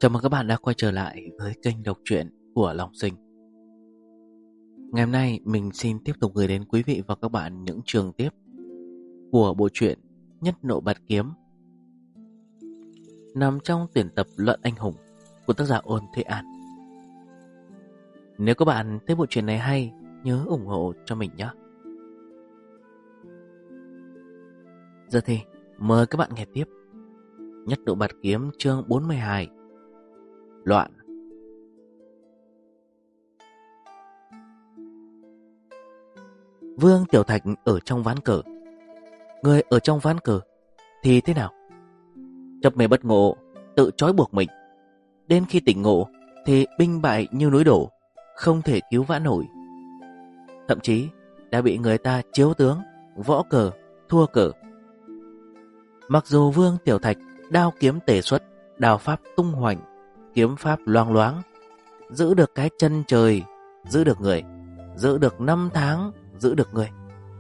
Chào mừng các bạn đã quay trở lại với kênh đọc truyện của Long Sinh. Ngày hôm nay mình xin tiếp tục gửi đến quý vị và các bạn những chương tiếp của bộ truyện Nhất Nộ Bạt Kiếm, nằm trong tuyển tập Luận Anh Hùng của tác giả Ôn Thế An. Nếu các bạn thấy bộ truyện này hay, nhớ ủng hộ cho mình nhé. Giờ thì mời các bạn nghe tiếp Nhất Nộ Bạt Kiếm chương 42, Loạn. Vương Tiểu Thạch ở trong ván cờ. Người ở trong ván cờ thì thế nào? Chấp mê bất ngộ, tự trói buộc mình. Đến khi tỉnh ngộ thì binh bại như núi đổ, không thể cứu vãn nổi. Thậm chí đã bị người ta chiếu tướng, võ cờ, thua cờ. Mặc dù Vương Tiểu Thạch đao kiếm tề xuất, đao pháp tung hoành, kiếm pháp loang loáng, giữ được cái chân trời, giữ được người, giữ được năm tháng, giữ được người.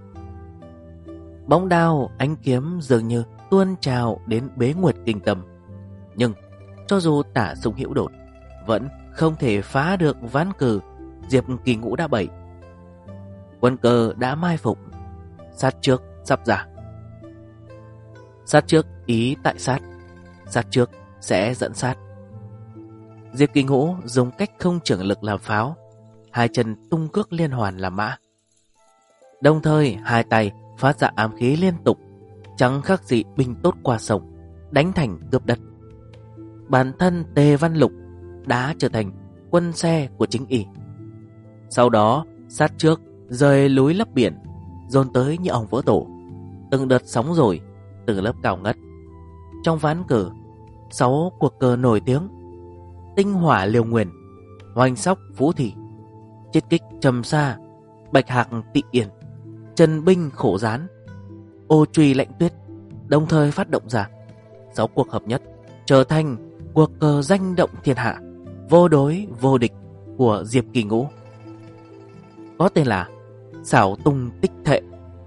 Bóng đao, ánh kiếm dường như tuôn trào đến bế nguyệt kinh tâm. Nhưng cho dù tả súng hữu đột, vẫn không thể phá được ván cờ Diệp Kỳ Ngũ đã bày. Quân cờ đã mai phục, sát trước sắp ra. Sát trước ý tại sát, sát trước sẽ dẫn sát. Diệp Kỳ Ngũ dùng cách không trưởng lực làm pháo, hai chân tung cước liên hoàn làm mã. Đồng thời hai tay phát ra ám khí liên tục, chẳng khác gì binh tốt qua sông, đánh thành cướp đất. Bản thân Tề Văn Lục đã trở thành quân xe của chính y. Sau đó sát trước rời núi lấp biển, dồn tới như ong vỡ tổ. Từng đợt sóng rồi, từng lớp cao ngất. Trong ván cờ, 6 cuộc cờ nổi tiếng: Tinh Hỏa Liều Nguyền, Hoành Sóc Phú Thị, Chiết Kích Trầm Sa, Bạch Hạc Tị Yên, Trần Binh Khổ Gián, Ô Truy Lạnh Tuyết đồng thời phát động ra. 6 cuộc hợp nhất trở thành cuộc cờ danh động thiên hạ, vô đối vô địch của Diệp Kỳ Ngũ, có tên là Xảo Tung Tích Thệ.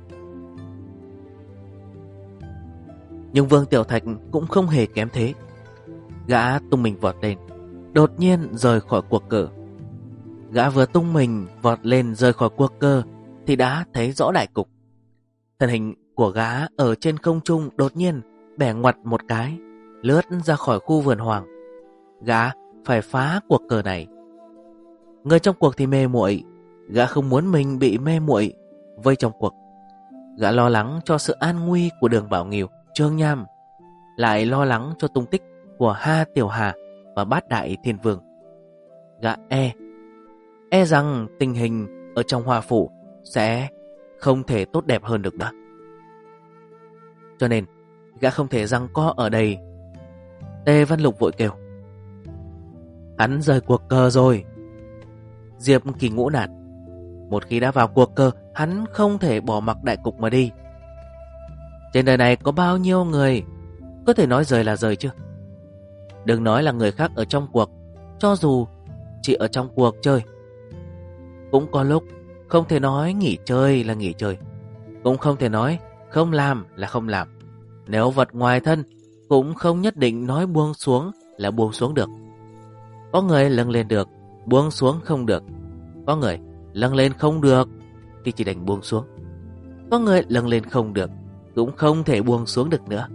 Nhưng Vương Tiểu Thạch cũng không hề kém thế. Gã tung mình vọt lên, đột nhiên rời khỏi cuộc cờ. Gã vừa tung mình vọt lên rời khỏi cuộc cờ thì đã thấy rõ đại cục. Thân hình của gã ở trên không trung đột nhiên bẻ ngoặt một cái, lướt ra khỏi khu vườn hoàng. Gã phải phá cuộc cờ này. Người trong cuộc thì mê muội, gã không muốn mình bị mê muội vây trong cuộc. Gã lo lắng cho sự an nguy của Đường Bảo Nghiêu, Trương Nham, lại lo lắng cho tung tích của Ha Tiểu Hà và Bát Đại Thiên Vương. Gã e rằng tình hình ở trong Hoa Phủ sẽ không thể tốt đẹp hơn được nữa. Cho nên gã không thể giằng co ở đây. Tề Văn Lục vội kêu: Hắn rời cuộc cờ rồi. Diệp Kỳ Ngũ nạt: Một khi đã vào cuộc cờ, hắn không thể bỏ mặc đại cục mà đi. Trên đời này có bao nhiêu người có thể nói rời là rời chứ? Đừng nói là người khác ở trong cuộc, cho dù chỉ ở trong cuộc chơi, cũng có lúc không thể nói nghỉ chơi là nghỉ chơi, cũng không thể nói không làm là không làm. Nếu vật ngoài thân cũng không nhất định nói buông xuống là buông xuống được. Có người lâng lên được, buông xuống không được. Có người lâng lên không được thì chỉ đành buông xuống. Có người lâng lên không được, cũng không thể buông xuống được nữa.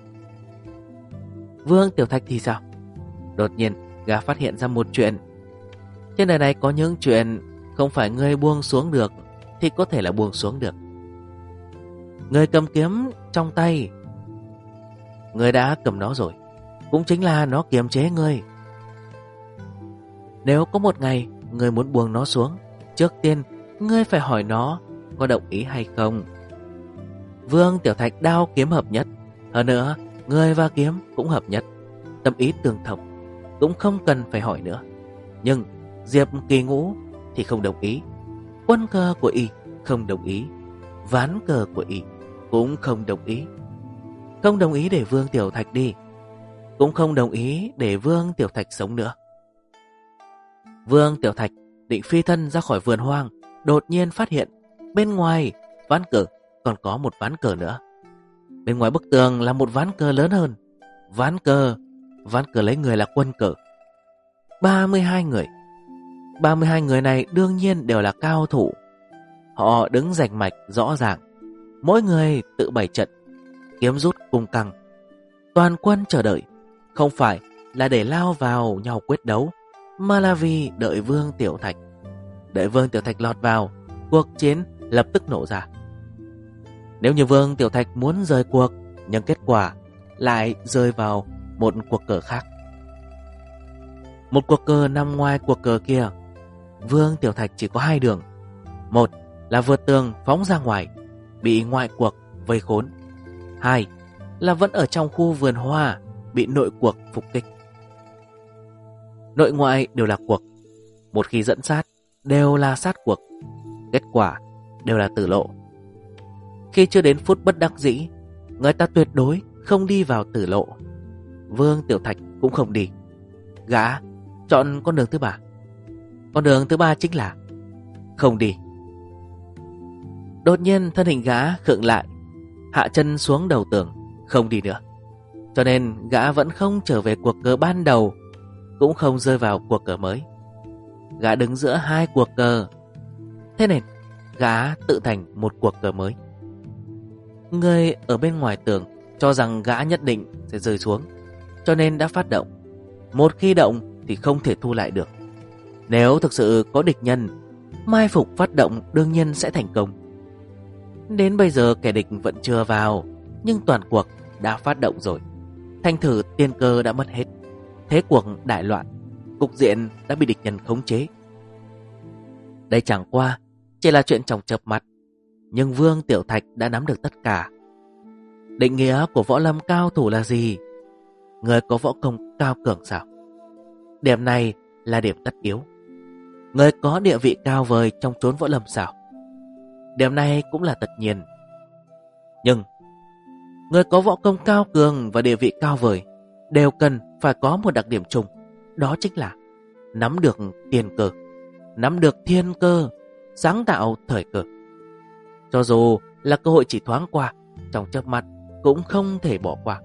Vương Tiểu Thạch thì sao? Đột nhiên gã phát hiện ra một chuyện. Trên đời này có những chuyện không phải người buông xuống được thì có thể là buông xuống được. Người cầm kiếm trong tay, người đã cầm nó rồi, cũng chính là nó kiềm chế người. Nếu có một ngày người muốn buông nó xuống, trước tiên ngươi phải hỏi nó có đồng ý hay không. Vương Tiểu Thạch đao kiếm hợp nhất, hơn nữa người và kiếm cũng hợp nhất, tâm ý tương thông, cũng không cần phải hỏi nữa. Nhưng Diệp Kỳ Ngũ thì không đồng ý. Quân cờ của y không đồng ý, ván cờ của y cũng không đồng ý. Không đồng ý để Vương Tiểu Thạch đi, cũng không đồng ý để Vương Tiểu Thạch sống nữa. Vương Tiểu Thạch định phi thân ra khỏi vườn hoang, đột nhiên phát hiện bên ngoài ván cờ còn có một ván cờ nữa. Bên ngoài bức tường là một ván cờ lớn hơn. Ván cờ lấy người là quân cờ, 32 người. 32 người này đương nhiên đều là cao thủ. Họ đứng rành mạch rõ ràng, mỗi người tự bày trận, kiếm rút cung căng. Toàn quân chờ đợi, không phải là để lao vào nhau quyết đấu, mà là vì đợi Vương Tiểu Thạch. Đợi Vương Tiểu Thạch lọt vào, cuộc chiến lập tức nổ ra. Nếu như Vương Tiểu Thạch muốn rời cuộc, nhưng kết quả lại rơi vào một cuộc cờ khác. Một cuộc cờ nằm ngoài cuộc cờ kia. Vương Tiểu Thạch chỉ có 2 đường. Một là vượt tường phóng ra ngoài, bị ngoại cuộc vây khốn. 2 là vẫn ở trong khu vườn hoa, bị nội cuộc phục kích. Nội ngoại đều là cuộc. Một khi dẫn sát, đều là sát cuộc. Kết quả đều là tử lộ. Khi chưa đến phút bất đắc dĩ, người ta tuyệt đối không đi vào tử lộ. Vương Tiểu Thạch cũng không đi. Gã chọn con đường thứ 3. Con đường thứ 3 chính là không đi. Đột nhiên thân hình gã khựng lại, hạ chân xuống đầu tường, không đi nữa. Cho nên gã vẫn không trở về cuộc cờ ban đầu, cũng không rơi vào cuộc cờ mới. Gã đứng giữa 2 cuộc cờ. Thế nên gã tự thành một cuộc cờ mới. Người ở bên ngoài tường cho rằng gã nhất định sẽ rơi xuống, cho nên đã phát động. Một khi động thì không thể thu lại được. Nếu thực sự có địch nhân, mai phục phát động đương nhiên sẽ thành công. Đến bây giờ kẻ địch vẫn chưa vào, nhưng toàn cuộc đã phát động rồi. Thành thử tiên cơ đã mất hết. Thế cuộc đại loạn, cục diện đã bị địch nhân khống chế. Đây chẳng qua chỉ là chuyện trong chớp mắt, nhưng Vương Tiểu Thạch đã nắm được tất cả. Định nghĩa của võ lâm cao thủ là gì? Người có võ công cao cường sao? Điểm này là điểm tất yếu. Người có địa vị cao vời trong chốn võ lâm sao? Điểm này cũng là tất nhiên. Nhưng người có võ công cao cường và địa vị cao vời đều cần phải có một đặc điểm chung. Đó chính là nắm được tiền cơ, nắm được thiên cơ, sáng tạo thời cơ. Cho dù là cơ hội chỉ thoáng qua, trong chớp mắt cũng không thể bỏ qua.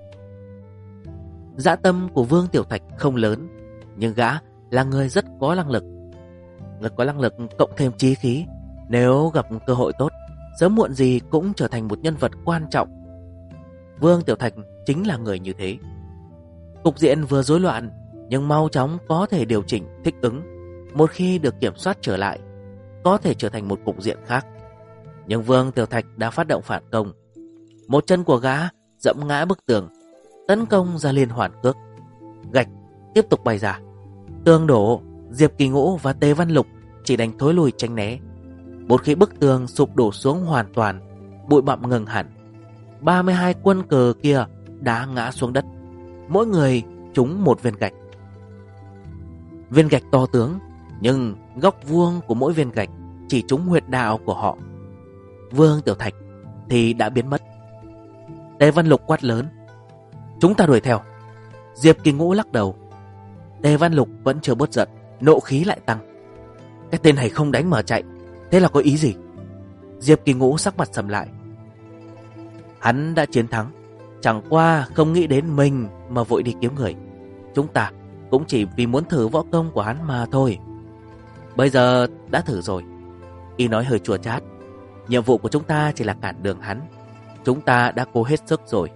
Dã tâm của Vương Tiểu Thạch không lớn, nhưng gã là người rất có năng lực. Người có năng lực cộng thêm chí khí, nếu gặp cơ hội tốt, sớm muộn gì cũng trở thành một nhân vật quan trọng. Vương Tiểu Thạch chính là người như thế. Cục diện vừa rối loạn, nhưng mau chóng có thể điều chỉnh, thích ứng. Một khi được kiểm soát trở lại, có thể trở thành một cục diện khác. Nhưng Vương Tiểu Thạch đã phát động phản công. Một chân của gã dẫm ngã bức tường, tấn công ra liên hoàn cước. Gạch tiếp tục bay ra. Tường đổ, Diệp Kỳ Ngũ và Tề Văn Lục chỉ đánh thối lùi tránh né. Một khi bức tường sụp đổ xuống hoàn toàn, bụi bặm ngừng hẳn. 32 quân cờ kia đã ngã xuống đất, mỗi người trúng một viên gạch. Viên gạch to tướng, nhưng góc vuông của mỗi viên gạch chỉ trúng huyệt đạo của họ. Vương Tiểu Thạch thì đã biến mất. Tề Văn Lục quát lớn: "Chúng ta đuổi theo." Diệp Kỳ Ngũ lắc đầu. Tề Văn Lục vẫn chưa bớt giận, nộ khí lại tăng. Cái tên này không đánh mà chạy, thế là có ý gì? Diệp Kỳ Ngũ sắc mặt sầm lại. Hắn đã chiến thắng, chẳng qua không nghĩ đến mình mà vội đi kiếm người. Chúng ta cũng chỉ vì muốn thử võ công của hắn mà thôi. Bây giờ đã thử rồi. Y nói hơi chua chát. Nhiệm vụ của chúng ta chỉ là cản đường hắn. Chúng ta đã cố hết sức rồi.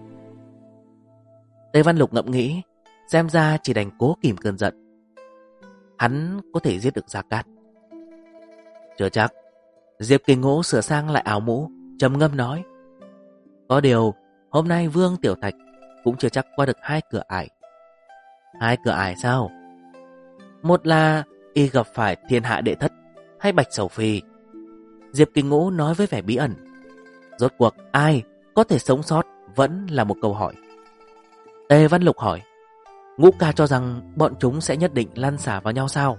Tề Văn Lục ngẫm nghĩ, xem ra chỉ đành cố kìm cơn giận. Hắn có thể giết được Gia Cát. Chưa chắc. Diệp Kỳ Ngũ sửa sang lại áo mũ, trầm ngâm nói: Có điều hôm nay Vương Tiểu Thạch cũng chưa chắc qua được 2 cửa ải. 2 cửa ải sao? Một là y gặp phải thiên hạ đệ thất hay Bạch Sầu Phi. Diệp Kỳ Ngũ nói với vẻ bí ẩn. Rốt cuộc ai có thể sống sót vẫn là một câu hỏi. Tề Văn Lục hỏi: Ngũ ca cho rằng bọn chúng sẽ nhất định lăn xả vào nhau sao?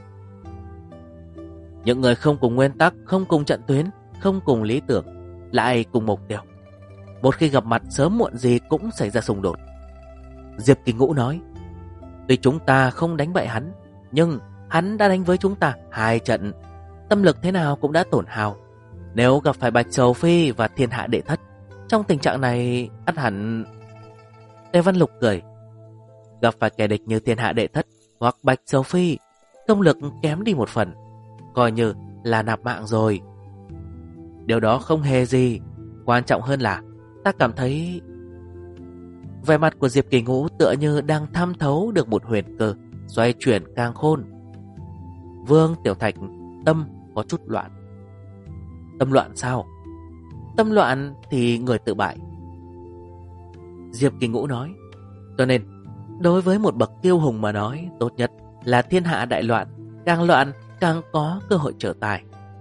Những người không cùng nguyên tắc, không cùng trận tuyến, không cùng lý tưởng, lại cùng mục tiêu, một khi gặp mặt sớm muộn gì cũng xảy ra xung đột. Diệp Kỳ Ngũ nói: Tuy chúng ta không đánh bại hắn, nhưng hắn đã đánh với chúng ta 2 trận, tâm lực thế nào cũng đã tổn hao. Nếu gặp phải Bạch Sầu Phi và thiên hạ đệ thất, trong tình trạng này ắt hẳn... Tề Văn Lục cười: Gặp phải kẻ địch như thiên hạ đệ thất, hoặc Bạch Sầu Phi, công lực kém đi một phần, coi như là nạp mạng rồi. Điều đó không hề gì, quan trọng hơn là ta cảm thấy... Vẻ mặt của Diệp Kỳ Ngũ tựa như đang thăm thấu được một huyền cơ, xoay chuyển càn khôn. Vương Tiểu Thạch tâm có chút loạn. Tâm loạn sao? Tâm loạn thì người tự bại. Diệp Kỳ Ngũ nói. Cho nên đối với một bậc kiêu hùng mà nói, tốt nhất là thiên hạ đại loạn, càng có cơ hội trở tài.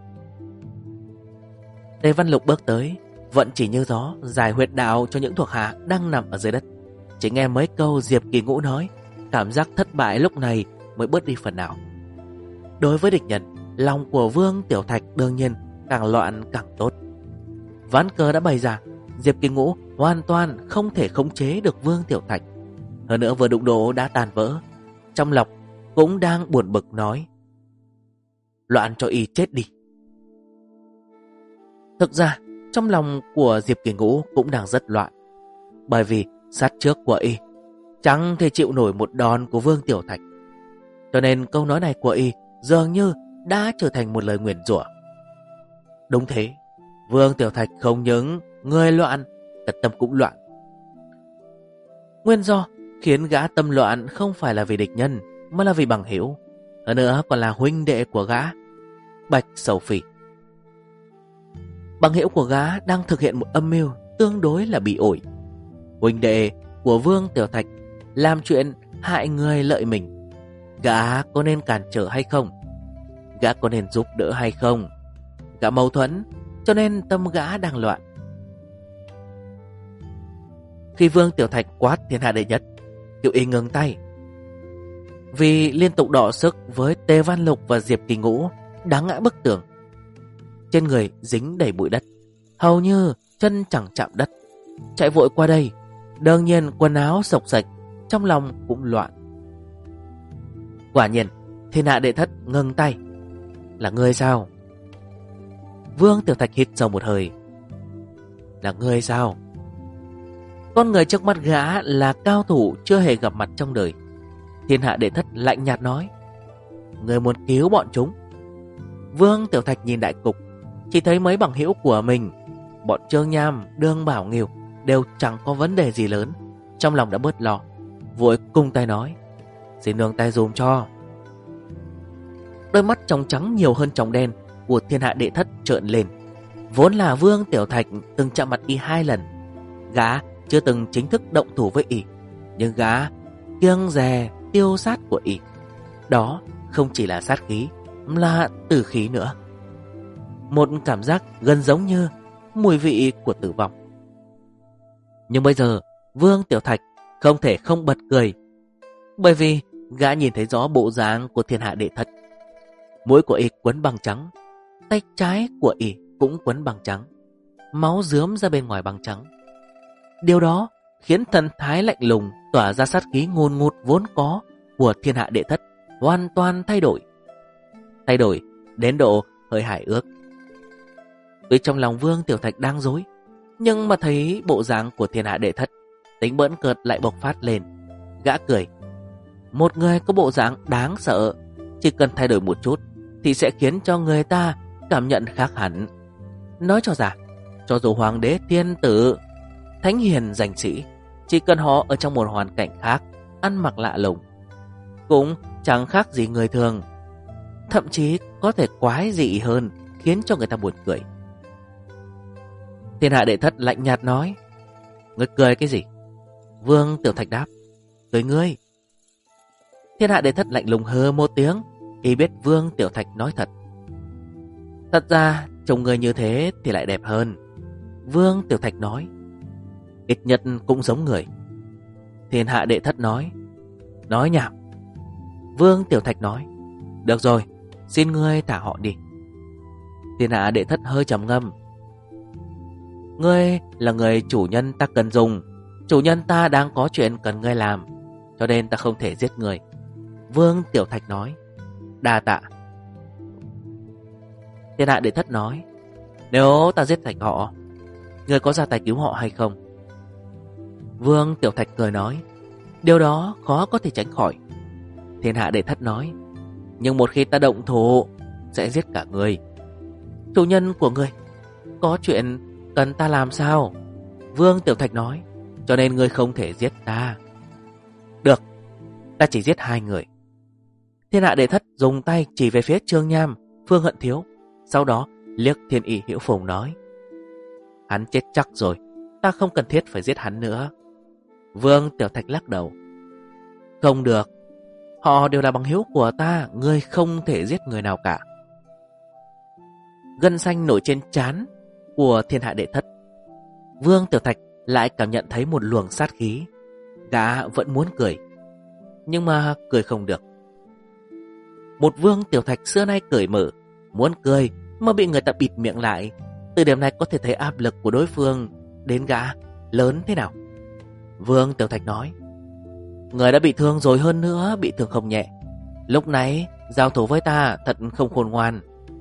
Tề Văn Lục bước tới, vận chỉ như gió, giải huyệt đạo cho những thuộc hạ đang nằm ở dưới đất. Chỉ nghe mấy câu Diệp Kỳ Ngũ nói, cảm giác thất bại lúc này mới bớt đi phần nào. Đối với địch nhân, lòng của Vương Tiểu Thạch đương nhiên càng loạn càng tốt. Ván cờ đã bày ra, Diệp Kỳ Ngũ hoàn toàn không thể khống chế được Vương Tiểu Thạch. Hơn nữa vừa đụng độ đã tàn vỡ. Trong lòng cũng đang buồn bực nói, loạn cho y chết đi. Thực ra trong lòng của Diệp Kỳ Ngũ cũng đang rất loạn, bởi vì sát trước của y chẳng thể chịu nổi một đòn của Vương Tiểu Thạch. Cho nên câu nói này của y dường như đã trở thành một lời nguyền rủa. Đúng thế, Vương Tiểu Thạch không những người loạn, cả tâm cũng loạn. Nguyên do khiến gã tâm loạn không phải là vì địch nhân, mà là vì bằng hữu, hơn nữa còn là huynh đệ của gã, Bạch Sầu Phi. Bằng hữu của gã đang thực hiện một âm mưu tương đối là bị ổi. Huynh đệ của Vương Tiểu Thạch làm chuyện hại người lợi mình, gã có nên cản trở hay không? Gã có nên giúp đỡ hay không? Gã mâu thuẫn, cho nên tâm gã đang loạn. Khi Vương Tiểu Thạch quát thiên hạ đệ nhất, Kiều Y ngừng tay. Vì liên tục đọ sức với Tề Văn Lục và Diệp Kỳ Ngũ, đá ngã bức tường. Trên người dính đầy bụi đất, hầu như chân chẳng chạm đất. Chạy vội qua đây, đương nhiên quần áo sộc sạch, trong lòng cũng loạn. Quả nhiên thiên hạ đệ thất ngừng tay. Là ngươi sao? Vương Tiểu Thạch hít sâu một hơi. Là ngươi sao? Con người trước mắt gã là cao thủ chưa hề gặp mặt trong đời. Thiên hạ đệ thất lạnh nhạt nói, ngươi muốn cứu bọn chúng. Vương Tiểu Thạch nhìn đại cục, chỉ thấy mấy bằng hữu của mình, bọn Trương Nham, Đương Bảo Nghiêu đều chẳng có vấn đề gì lớn. Trong lòng đã bớt lo, vội cung tay nói, xin nương tay dùm cho. Đôi mắt trong trắng nhiều hơn trong đen của thiên hạ đệ thất trợn lên. Vốn là Vương Tiểu Thạch từng chạm mặt y 2 lần, gã chưa từng chính thức động thủ với y, nhưng gã kiêng dè tiêu sát của y. Đó không chỉ là sát khí, là tử khí nữa. Một cảm giác gần giống như mùi vị của tử vong. Nhưng bây giờ Vương Tiểu Thạch không thể không bật cười, bởi vì gã nhìn thấy rõ bộ dáng của thiên hạ đệ thất. Mũi của y quấn băng trắng, tay trái của y cũng quấn băng trắng, máu rướm ra bên ngoài băng trắng. Điều đó khiến thần thái lạnh lùng tỏa ra sát khí ngùn ngụt vốn có của thiên hạ đệ thất hoàn toàn thay đổi. Thay đổi đến độ hơi hài ước. Tuy trong lòng Vương Tiểu Thạch đang rối, nhưng mà thấy bộ dáng của thiên hạ đệ thất, tính bỡn cợt lại bộc phát lên. Gã cười. Một người có bộ dáng đáng sợ, chỉ cần thay đổi một chút thì sẽ khiến cho người ta cảm nhận khác hẳn. Nói cho giả, cho dù hoàng đế, thiên tử, thánh hiền, danh sĩ, chỉ cần họ ở trong một hoàn cảnh khác, ăn mặc lạ lùng, cũng chẳng khác gì người thường. Thậm chí có thể quái dị hơn, khiến cho người ta buồn cười. Thiên hạ đệ thất lạnh nhạt nói, ngươi cười cái gì? Vương Tiểu Thạch đáp, cười ngươi. Thiên hạ đệ thất lạnh lùng hừ một tiếng, y biết Vương Tiểu Thạch nói thật. Thật ra trông người như thế thì lại đẹp hơn, Vương Tiểu Thạch nói. Ít nhất cũng giống người. Thiên hạ đệ thất nói nhảm. Vương Tiểu Thạch nói, được rồi, xin ngươi thả họ đi. Thiên hạ đệ thất hơi trầm ngâm. Ngươi là người chủ nhân ta cần dùng, chủ nhân ta đang có chuyện cần ngươi làm, cho nên ta không thể giết ngươi. Vương Tiểu Thạch nói, đa tạ. Thiên hạ đệ thất nói, nếu ta giết sạch họ, ngươi có ra tay cứu họ hay không? Vương Tiểu Thạch cười nói, điều đó khó có thể tránh khỏi. Thiên Hạ Đệ Thất nói, nhưng một khi ta động thủ sẽ giết cả người. Chủ nhân của ngươi, có chuyện cần ta làm sao? Vương Tiểu Thạch nói, cho nên ngươi không thể giết ta. Được, ta chỉ giết 2 người. Thiên Hạ Đệ Thất dùng tay chỉ về phía Trương Nham, Phương Hận Thiếu, sau đó liếc Thiên Y Hữu Phùng nói, hắn chết chắc rồi, ta không cần thiết phải giết hắn nữa. Vương Tiểu Thạch lắc đầu, không được, họ đều là bằng hữu của ta, ngươi không thể giết người nào cả. Gân xanh nổi trên trán của Thiên Hạ Đệ Thất. Vương Tiểu Thạch lại cảm nhận thấy một luồng sát khí. Gã vẫn muốn cười, nhưng mà cười không được. Một Vương Tiểu Thạch xưa nay cởi mở, muốn cười mà bị người ta bịt miệng lại. Từ điểm này có thể thấy áp lực của đối phương đến gã lớn thế nào. Vương Tiểu Thạch nói, người đã bị thương rồi, hơn nữa bị thương không nhẹ. Lúc nãy giao thủ với ta thật không khôn ngoan.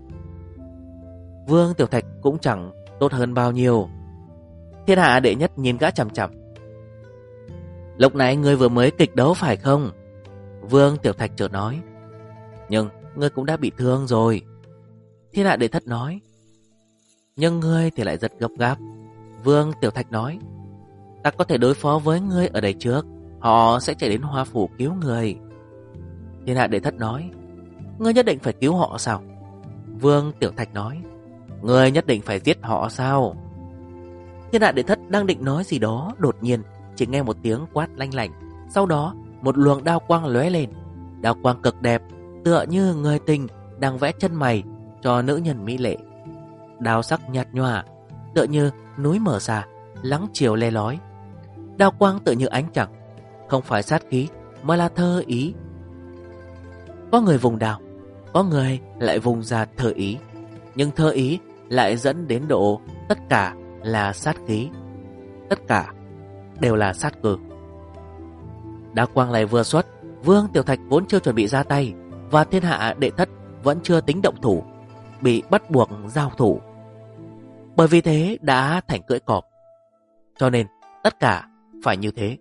Vương Tiểu Thạch cũng chẳng tốt hơn bao nhiêu. Thiên Hạ Đệ Nhất nhìn gã chằm chằm. Lúc nãy ngươi vừa mới kịch đấu phải không? Vương Tiểu Thạch chợt nói, nhưng ngươi cũng đã bị thương rồi. Thiên Hạ Đệ Thất nói, nhưng ngươi thì lại rất gấp gáp. Vương Tiểu Thạch nói, ta có thể đối phó với ngươi ở đây trước, họ sẽ chạy đến Hoa Phủ cứu người. Thiên Hạ Đệ Thất nói, ngươi nhất định phải cứu họ sao? Vương Tiểu Thạch nói, ngươi nhất định phải giết họ sao? Thiên Hạ Đệ Thất đang định nói gì đó, đột nhiên chỉ nghe một tiếng quát lanh lảnh. Sau đó một luồng đao quang lóe lên. Đao quang cực đẹp, tựa như người tình đang vẽ chân mày cho nữ nhân mỹ lệ. Đao sắc nhạt nhòa, tựa như núi mở ra, lắng chiều le lói. Đao quang tựa như ánh trăng, không phải sát khí mà là thơ ý. Có người vùng đao, có người lại vùng ra thơ ý, nhưng thơ ý lại dẫn đến độ tất cả là sát khí, tất cả đều là sát cơ. Đao quang này vừa xuất, Vương Tiểu Thạch vốn chưa chuẩn bị ra tay, và Thiên Hạ Đệ Thất vẫn chưa tính động thủ, bị bắt buộc giao thủ. Bởi vì thế đã thành cưỡi cọp, cho nên tất cả phải như thế.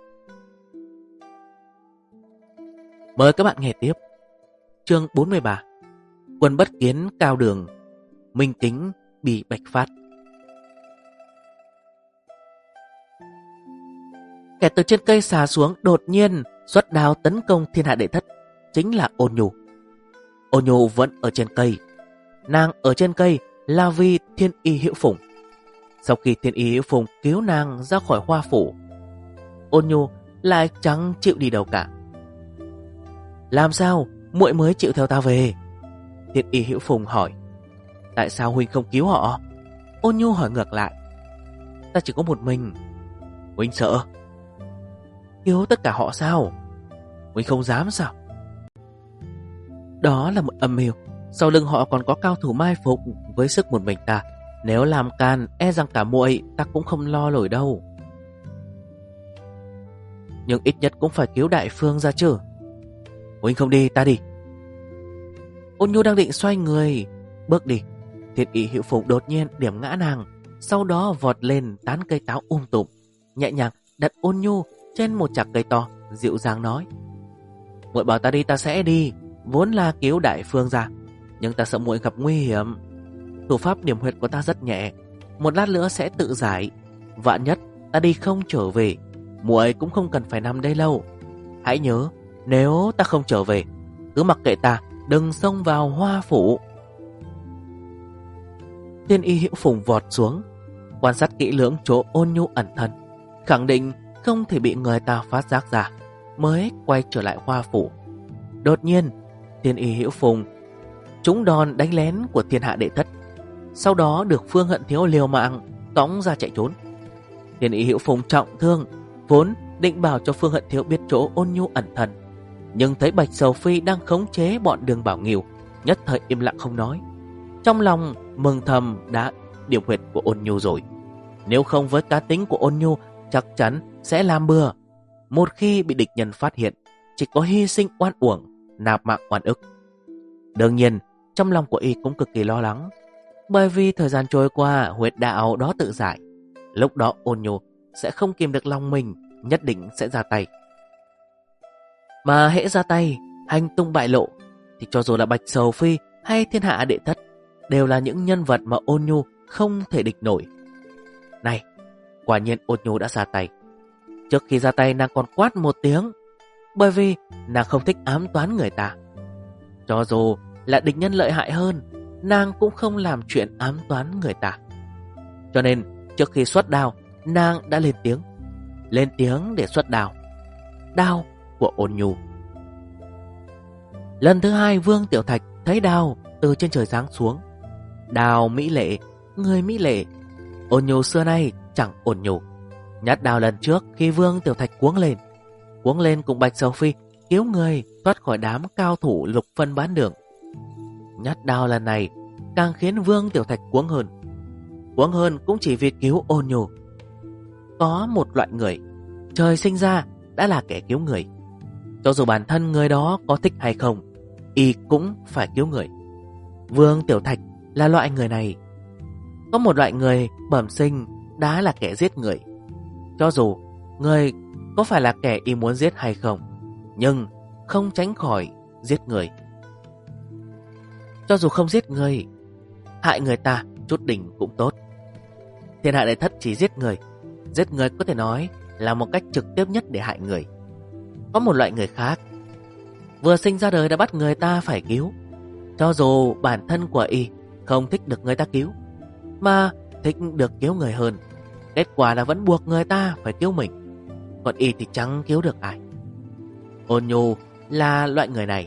Mời các bạn nghe tiếp chương 43, Quân Bất Kiến Cao Đường, Minh Kính bị Bạch Phát. Kẻ từ trên cây xà xuống đột nhiên xuất đao tấn công Thiên Hạ Đệ Thất, chính là Ôn Nhu. Ôn Nhu vẫn ở trên cây. Nàng ở trên cây là vì Thiên Y Hữu Phùng. Sau khi Thiên Y Hữu Phùng cứu nàng ra khỏi Hoa Phủ, Ôn Nhu lại chẳng chịu đi đâu cả. Làm sao muội mới chịu theo ta về? Thiên Y Hữu Phùng hỏi. Tại sao huynh không cứu họ? Ôn Nhu hỏi ngược lại. Ta chỉ có một mình. Huynh sợ cứu tất cả họ sao? Huynh không dám sao? Đó là một âm mưu. Sau lưng họ còn có cao thủ mai phục. Với sức một mình ta, nếu làm can, e rằng cả muội ta cũng không lo nổi đâu. Nhưng ít nhất cũng phải cứu Đại Phương ra chứ. Huynh không đi, ta đi. Ôn Nhu đang định xoay người bước đi, Thiên Y Hữu Phùng đột nhiên điểm ngã nàng, sau đó vọt lên tán cây táo tùm, nhẹ nhàng đặt Ôn Nhu trên một chạc cây to, dịu dàng nói: muội bảo ta đi ta sẽ đi, vốn là cứu Đại Phương ra, nhưng ta sợ muội gặp nguy hiểm. Thủ pháp điểm huyệt của ta rất nhẹ, một lát nữa sẽ tự giải. Vạn nhất ta đi không trở về, muội cũng không cần phải nằm đây lâu. Hãy nhớ, nếu ta không trở về, cứ mặc kệ ta, đừng xông vào Hoa Phủ. Thiên Y Hữu Phùng vọt xuống, quan sát kỹ lưỡng chỗ Ôn Nhu ẩn thân, khẳng định không thể bị người ta phát giác ra, mới quay trở lại Hoa Phủ. Đột nhiên, Thiên Y Hữu Phùng trúng đòn đánh lén của Thiên Hạ Đệ Thất, sau đó được Phương Hận Thiếu liều mạng tống ra chạy trốn. Thiên Y Hữu Phùng trọng thương, vốn định bảo cho Phương Hận Thiếu biết chỗ Ôn Nhu ẩn thân, nhưng thấy Bạch Sầu Phi đang khống chế bọn Đường Bảo Nghiêu, nhất thời im lặng không nói. Trong lòng mừng thầm đã điểm huyệt của Ôn Nhu rồi, nếu không với cá tính của Ôn Nhu chắc chắn sẽ làm bừa. Một khi bị địch nhân phát hiện, chỉ có hy sinh oan uổng, nạp mạng oan ức. Đương nhiên trong lòng của y cũng cực kỳ lo lắng, bởi vì thời gian trôi qua, huyệt đạo đó tự giải, lúc đó Ôn Nhu sẽ không kìm được lòng mình, nhất định sẽ ra tay. Mà hễ ra tay hành tung bại lộ, thì cho dù là Bạch Sầu Phi hay Thiên Hạ Đệ Thất đều là những nhân vật mà Ôn Nhu không thể địch nổi. Này, quả nhiên Ôn Nhu đã ra tay. Trước khi ra tay nàng còn quát một tiếng, bởi vì nàng không thích ám toán người ta. Cho dù là địch nhân lợi hại hơn, nàng cũng không làm chuyện ám toán người ta. Cho nên trước khi xuất đao, nàng đã lên tiếng để xuất đao. Đao của Ôn Nhu. Lần thứ hai Vương Tiểu Thạch thấy đao từ trên trời giáng xuống. Đao mỹ lệ, người mỹ lệ. Ôn Nhu xưa nay chẳng ôn nhu. Nhát đao lần trước khi Vương Tiểu Thạch cuống lên cùng Bạch Sầu Phi cứu người thoát khỏi đám cao thủ lục phân bán đường. Nhát đao lần này càng khiến Vương Tiểu Thạch cuống hơn cũng chỉ vì cứu Ôn Nhu. Có một loại người trời sinh ra đã là kẻ cứu người. Cho dù bản thân người đó có thích hay không, y cũng phải cứu người. Vương Tiểu Thạch là loại người này. Có một loại người bẩm sinh đã là kẻ giết người. Cho dù người có phải là kẻ y muốn giết hay không, nhưng không tránh khỏi giết người. Cho dù không giết người, hại người ta chút đỉnh cũng tốt. Thiên Hạ Đệ Thất chỉ giết người. Giết người có thể nói là một cách trực tiếp nhất để hại người. Có một loại người khác, vừa sinh ra đời đã bắt người ta phải cứu. Cho dù bản thân của y không thích được người ta cứu, mà thích được cứu người hơn, kết quả là vẫn buộc người ta phải cứu mình. Còn y thì chẳng cứu được ai. Ôn Nhu là loại người này.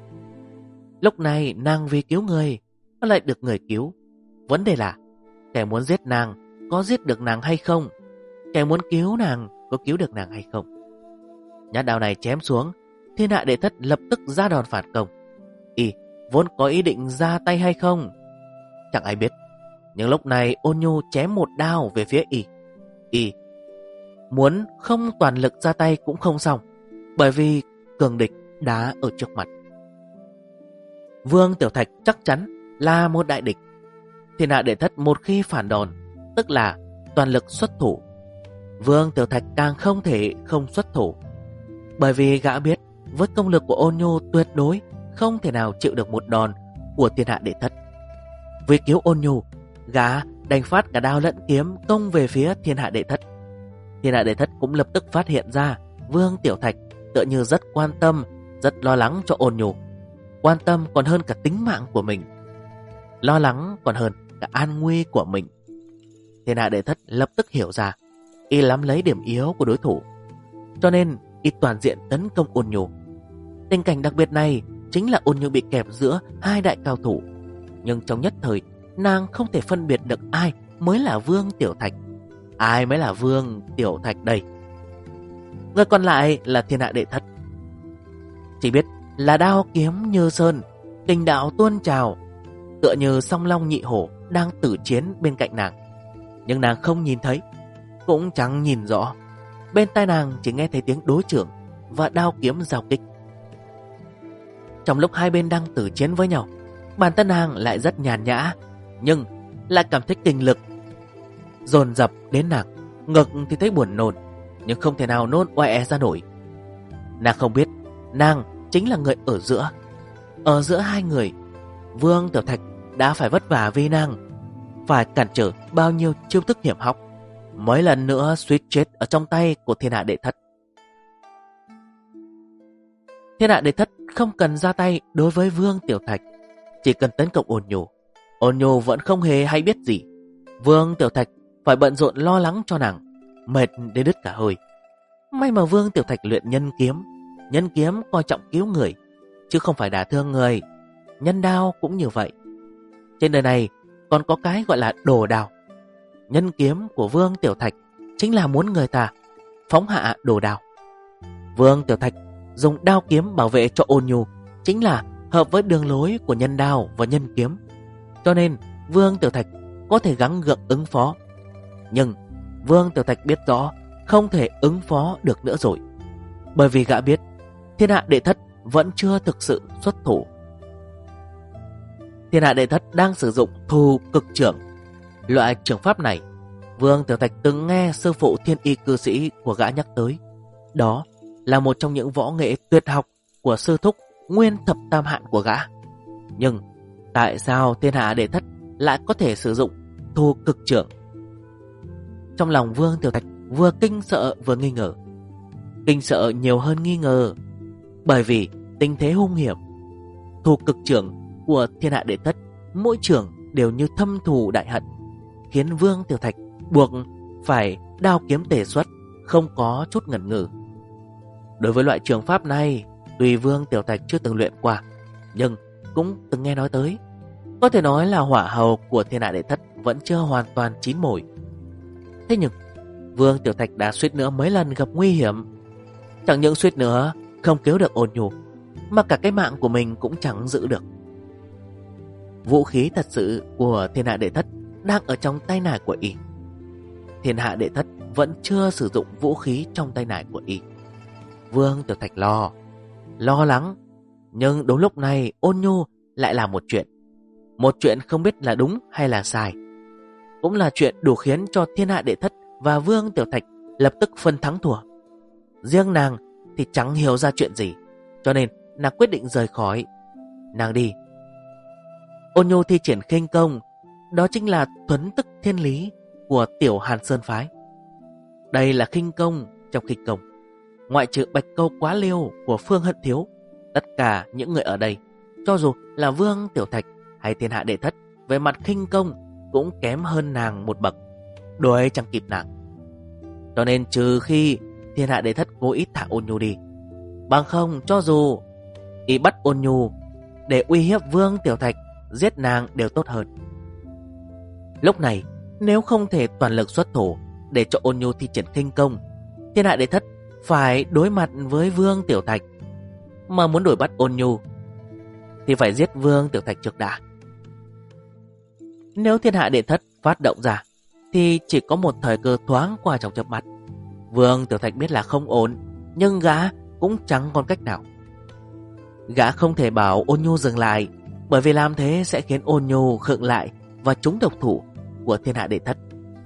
Lúc này nàng vì cứu người mà lại được người cứu. Vấn đề là kẻ muốn giết nàng có giết được nàng hay không, kẻ muốn cứu nàng có cứu được nàng hay không. Nhát đao này chém xuống, Thiên Hạ Đệ Thất lập tức ra đòn phản công. Y vốn có ý định ra tay hay không chẳng ai biết. Nhưng lúc này Ôn Nhu chém một đao về phía y. Y muốn không toàn lực ra tay cũng không xong, bởi vì cường địch đã ở trước mặt. Vương Tiểu Thạch chắc chắn là một đại địch. Thiên Hạ Đệ Thất một khi phản đòn, tức là toàn lực xuất thủ. Vương Tiểu Thạch càng không thể không xuất thủ, bởi vì gã biết với công lực của Ôn Nhu tuyệt đối không thể nào chịu được một đòn của Thiên Hạ Đệ Thất. Vì cứu Ôn Nhu, gã đành phát cả đao lẫn kiếm công về phía Thiên Hạ Đệ Thất. Thiên Hạ Đệ Thất cũng lập tức phát hiện ra Vương Tiểu Thạch tựa như rất quan tâm, rất lo lắng cho Ôn Nhu. Quan tâm còn hơn cả tính mạng của mình, lo lắng còn hơn cả an nguy của mình. Thiên Hạ Đệ Thất lập tức hiểu ra y nắm lấy điểm yếu của đối thủ, cho nên y toàn diện tấn công Ôn Nhu. Tình cảnh đặc biệt này chính là Ôn Nhu bị kẹp giữa hai đại cao thủ, nhưng trong nhất thời nàng không thể phân biệt được ai mới là Vương Tiểu Thạch, ai mới là Vương Tiểu Thạch đây. Người còn lại là Thiên Hạ Đệ Thất, chỉ biết là đao kiếm như sơn, kình đạo tuôn trào, tựa như song long nhị hổ đang tử chiến bên cạnh nàng. Nhưng nàng không nhìn thấy, cũng chẳng nhìn rõ. Bên tai nàng chỉ nghe thấy tiếng đối chưởng và đao kiếm giao kích. Trong lúc hai bên đang tử chiến với nhau, bản thân nàng lại rất nhàn nhã, nhưng lại cảm thấy kinh lực dồn dập đến nàng. Ngực thì thấy buồn nôn, nhưng không thể nào nôn oe ra nổi. Nàng không biết nàng chính là người ở giữa. Ở giữa hai người, Vương Tiểu Thạch đã phải vất vả vì nàng, phải cản trở bao nhiêu chiêu thức hiểm hóc, mấy lần nữa suýt chết ở trong tay của Thiên Hạ Đệ Thất. Thiên Hạ Đệ Thất không cần ra tay đối với Vương Tiểu Thạch, chỉ cần tấn công Ôn Nhu. Ôn Nhu vẫn không hề hay biết gì. Vương Tiểu Thạch phải bận rộn lo lắng cho nàng, mệt đến đứt cả hơi. May mà Vương Tiểu Thạch luyện nhân kiếm coi trọng cứu người, chứ không phải đả thương người. Nhân đao cũng như vậy. Trên đời này còn có cái gọi là đồ đao. Nhân kiếm của Vương Tiểu Thạch chính là muốn người ta phóng hạ đồ đao. Vương Tiểu Thạch dùng đao kiếm bảo vệ cho Ôn Nhu chính là hợp với đường lối của nhân đao và nhân kiếm. Cho nên Vương Tiểu Thạch có thể gắng gượng ứng phó. Nhưng Vương Tiểu Thạch biết rõ không thể ứng phó được nữa rồi, bởi vì gã biết Thiên Hạ Đệ Thất vẫn chưa thực sự xuất thủ. Thiên Hạ Đệ Thất đang sử dụng Thù Cực Trưởng. Loại trường pháp này Vương Tiểu Thạch từng nghe sư phụ Thiên Y cư sĩ của gã nhắc tới. Đó là một trong những võ nghệ tuyệt học của sư thúc nguyên thập tam hạn của gã. Nhưng tại sao thiên hạ đệ thất lại có thể sử dụng Thu Cực Trưởng? Trong lòng Vương Tiểu Thạch vừa kinh sợ vừa nghi ngờ. Kinh sợ nhiều hơn nghi ngờ, bởi vì tình thế hung hiểm. Thu Cực Trưởng của thiên hạ đệ thất mỗi trưởng đều như thâm thù đại hận, khiến Vương Tiểu Thạch buộc phải đao kiếm tề xuất, không có chút ngần ngừ. Đối với loại trường pháp này, tuy Vương Tiểu Thạch chưa từng luyện qua, nhưng cũng từng nghe nói tới. Có thể nói là hỏa hầu của thiên hạ đệ thất vẫn chưa hoàn toàn chín mùi. Thế nhưng Vương Tiểu Thạch đã suýt nữa mấy lần gặp nguy hiểm. Chẳng những suýt nữa không cứu được Ôn Nhu, mà cả cái mạng của mình cũng chẳng giữ được. Vũ khí thật sự của thiên hạ đệ thất đang ở trong tay nải của y. Thiên hạ đệ thất vẫn chưa sử dụng vũ khí trong tay nải của y. Vương Tiểu Thạch lo lắng. Nhưng đúng lúc này Ôn Nhu lại làm một chuyện không biết là đúng hay là sai. Cũng là chuyện đủ khiến cho thiên hạ đệ thất và Vương Tiểu Thạch lập tức phân thắng thua. Riêng nàng thì chẳng hiểu ra chuyện gì, cho nên nàng quyết định rời khỏi. Nàng đi. Ôn Nhu thi triển khinh công, đó chính là thuấn tức thiên lý của Tiểu Hàn Sơn phái. Đây là khinh công trong khinh công. Ngoại trừ Bạch Câu Quá Liêu của Phương Hận Thiếu, tất cả những người ở đây, cho dù là Vương Tiểu Thạch hay thiên hạ đệ thất, về mặt khinh công cũng kém hơn nàng một bậc, đuổi chẳng kịp nàng. Cho nên trừ khi thiên hạ đệ thất cố ý thả Ôn Nhu đi, bằng không cho dù y bắt Ôn Nhu để uy hiếp Vương Tiểu Thạch, giết nàng đều tốt hơn. Lúc này nếu không thể toàn lực xuất thủ để cho Ôn Nhu thi triển khinh công, thiên hạ đệ thất phải đối mặt với Vương Tiểu Thạch. Mà muốn đuổi bắt Ôn Nhu thì phải giết Vương Tiểu Thạch trước đã. Nếu thiên hạ đệ thất phát động ra thì chỉ có một thời cơ thoáng qua trong chớp mắt. Vương Tiểu Thạch biết là không ổn, nhưng gã cũng chẳng còn cách nào. Gã không thể bảo Ôn Nhu dừng lại, bởi vì làm thế sẽ khiến Ôn Nhu khựng lại và trúng độc thủ của thiên hạ đệ thất.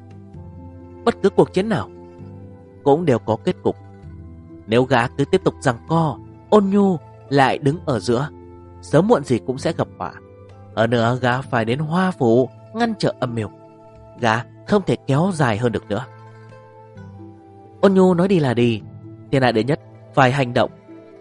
Bất cứ cuộc chiến nào cũng đều có kết cục. Nếu gã cứ tiếp tục giằng co, Ôn Nhu lại đứng ở giữa, sớm muộn gì cũng sẽ gặp họa. Hơn nữa gã phải đến Hoa Phủ ngăn trở âm mưu. Gã không thể kéo dài hơn được nữa. Ôn Nhu nói đi là đi, thiên hạ đệ nhất phải hành động.